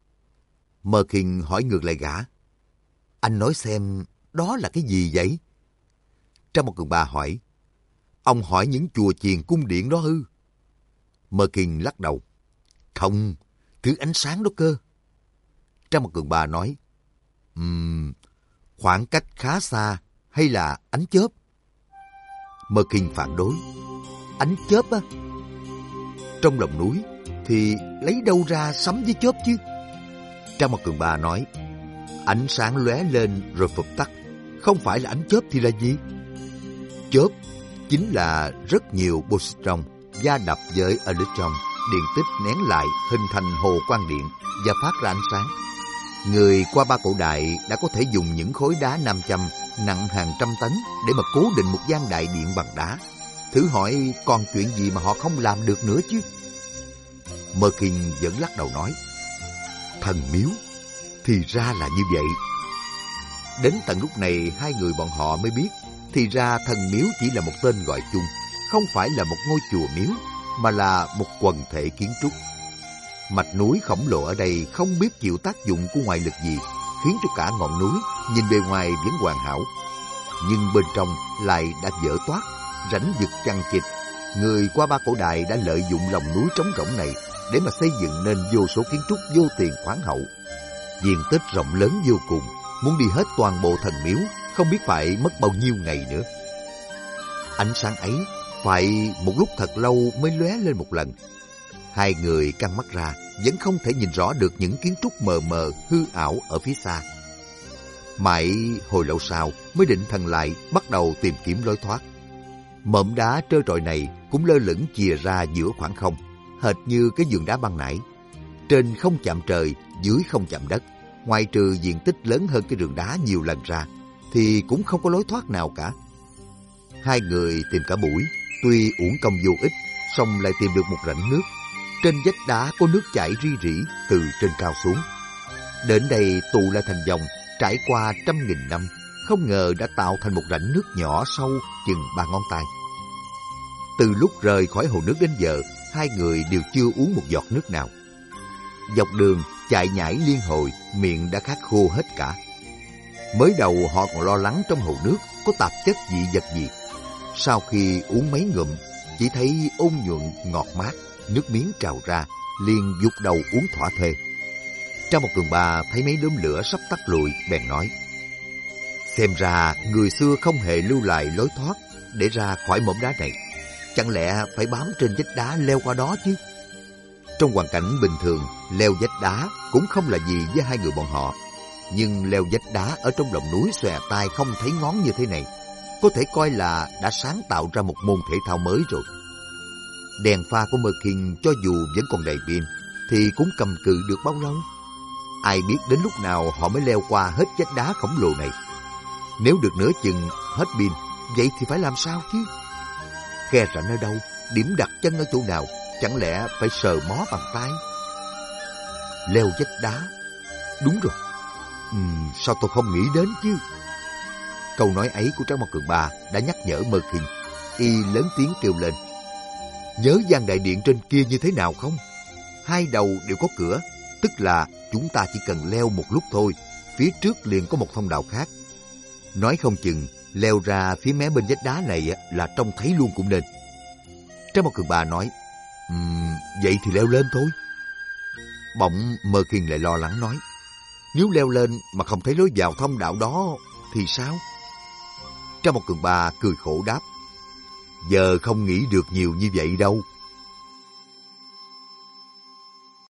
Speaker 1: Mơ Kinh hỏi ngược lại gã. Anh nói xem đó là cái gì vậy? Trang Một Cường Ba hỏi. Ông hỏi những chùa chiền cung điện đó ư? Mơ Kinh lắc đầu. Không, thứ ánh sáng đó cơ. Trang Một Cường Ba nói. Ừm, khoảng cách khá xa hay là ánh chớp? Mơ Kinh phản đối. Ánh chớp á? Trong lòng núi, thì lấy đâu ra sấm với chớp chứ? Trang Mặt Cường Ba nói, ánh sáng lóe lên rồi phụp tắt, không phải là ánh chớp thì là gì? Chớp chính là rất nhiều positron va đập với electron, điện tích nén lại hình thành hồ quang điện và phát ra ánh sáng. Người qua ba cổ đại đã có thể dùng những khối đá nam châm nặng hàng trăm tấn để mà cố định một gian đại điện bằng đá. Thử hỏi còn chuyện gì mà họ không làm được nữa chứ? Mơ Kinh vẫn lắc đầu nói, thần miếu, thì ra là như vậy. Đến tận lúc này hai người bọn họ mới biết, thì ra thần miếu chỉ là một tên gọi chung, không phải là một ngôi chùa miếu, mà là một quần thể kiến trúc. Mạch núi khổng lồ ở đây không biết chịu tác dụng của ngoại lực gì, khiến cho cả ngọn núi nhìn bề ngoài vẫn hoàn hảo, nhưng bên trong lại đã vỡ toác, rãnh vực chằng chịt. Người qua ba cổ đại đã lợi dụng lòng núi trống rỗng này để mà xây dựng nên vô số kiến trúc vô tiền khoáng hậu. Diện tích rộng lớn vô cùng, muốn đi hết toàn bộ thần miếu không biết phải mất bao nhiêu ngày nữa. Ánh sáng ấy phải một lúc thật lâu mới lóe lên một lần. Hai người căng mắt ra vẫn không thể nhìn rõ được những kiến trúc mờ mờ hư ảo ở phía xa. Mãi hồi lâu sau mới định thần lại, bắt đầu tìm kiếm lối thoát. Mỏm đá trơ trọi này cũng lơ lửng chìa ra giữa khoảng không, hệt như cái giường đá ban nãy. Trên không chạm trời, dưới không chạm đất, ngoài trừ diện tích lớn hơn cái giường đá nhiều lần ra, thì cũng không có lối thoát nào cả. Hai người tìm cả buổi, tuy uổng công vô ích, song lại tìm được một rãnh nước. Trên vách đá có nước chảy ri rỉ từ trên cao xuống. Đến đây tụ lại thành dòng, trải qua trăm nghìn năm, không ngờ đã tạo thành một rãnh nước nhỏ sâu chừng ba ngón tay. Từ lúc rời khỏi hồ nước đến giờ, hai người đều chưa uống một giọt nước nào. Dọc đường chạy nhảy liên hồi, miệng đã khát khô hết cả. Mới đầu họ còn lo lắng trong hồ nước có tạp chất dị vật gì. Sau khi uống mấy ngụm, chỉ thấy ôn nhuận ngọt mát, nước miếng trào ra, liền vụt đầu uống thỏa thê. Trang Một Cường Ba thấy mấy đốm lửa sắp tắt lụi, bèn nói, xem ra người xưa không hề lưu lại lối thoát để ra khỏi mỏm đá này. Chẳng lẽ phải bám trên vách đá leo qua đó chứ? Trong hoàn cảnh bình thường, leo vách đá cũng không là gì với hai người bọn họ. Nhưng leo vách đá ở trong lòng núi xòe tai không thấy ngón như thế này, có thể coi là đã sáng tạo ra một môn thể thao mới rồi. Đèn pha của Mơ Kinh cho dù vẫn còn đầy pin, thì cũng cầm cự được bao lâu? Ai biết đến lúc nào họ mới leo qua hết vách đá khổng lồ này. Nếu được nửa chừng hết pin, vậy thì phải làm sao chứ? Khe rãnh ở đâu? Điểm đặt chân ở chỗ nào? Chẳng lẽ phải sờ mó bằng tay? Leo vách đá. Đúng rồi. Uhm, sao tôi không nghĩ đến chứ? Câu nói ấy của Trang Mặt Cường Ba đã nhắc nhở Mơ Kinh. Y lớn tiếng kêu lên, nhớ gian đại điện trên kia như thế nào không? Hai đầu đều có cửa, tức là chúng ta chỉ cần leo một lúc thôi, phía trước liền có một thông đạo khác. Nói không chừng leo ra phía mé bên vách đá này là trông thấy luôn cũng nên. Trang Mặt Cường Ba nói, um, vậy thì leo lên thôi. Bỗng Mơ Kinh lại lo lắng nói, nếu leo lên mà không thấy lối vào thông đạo đó thì sao? Trang Một Cường Ba cười khổ đáp, giờ không nghĩ được nhiều như vậy đâu.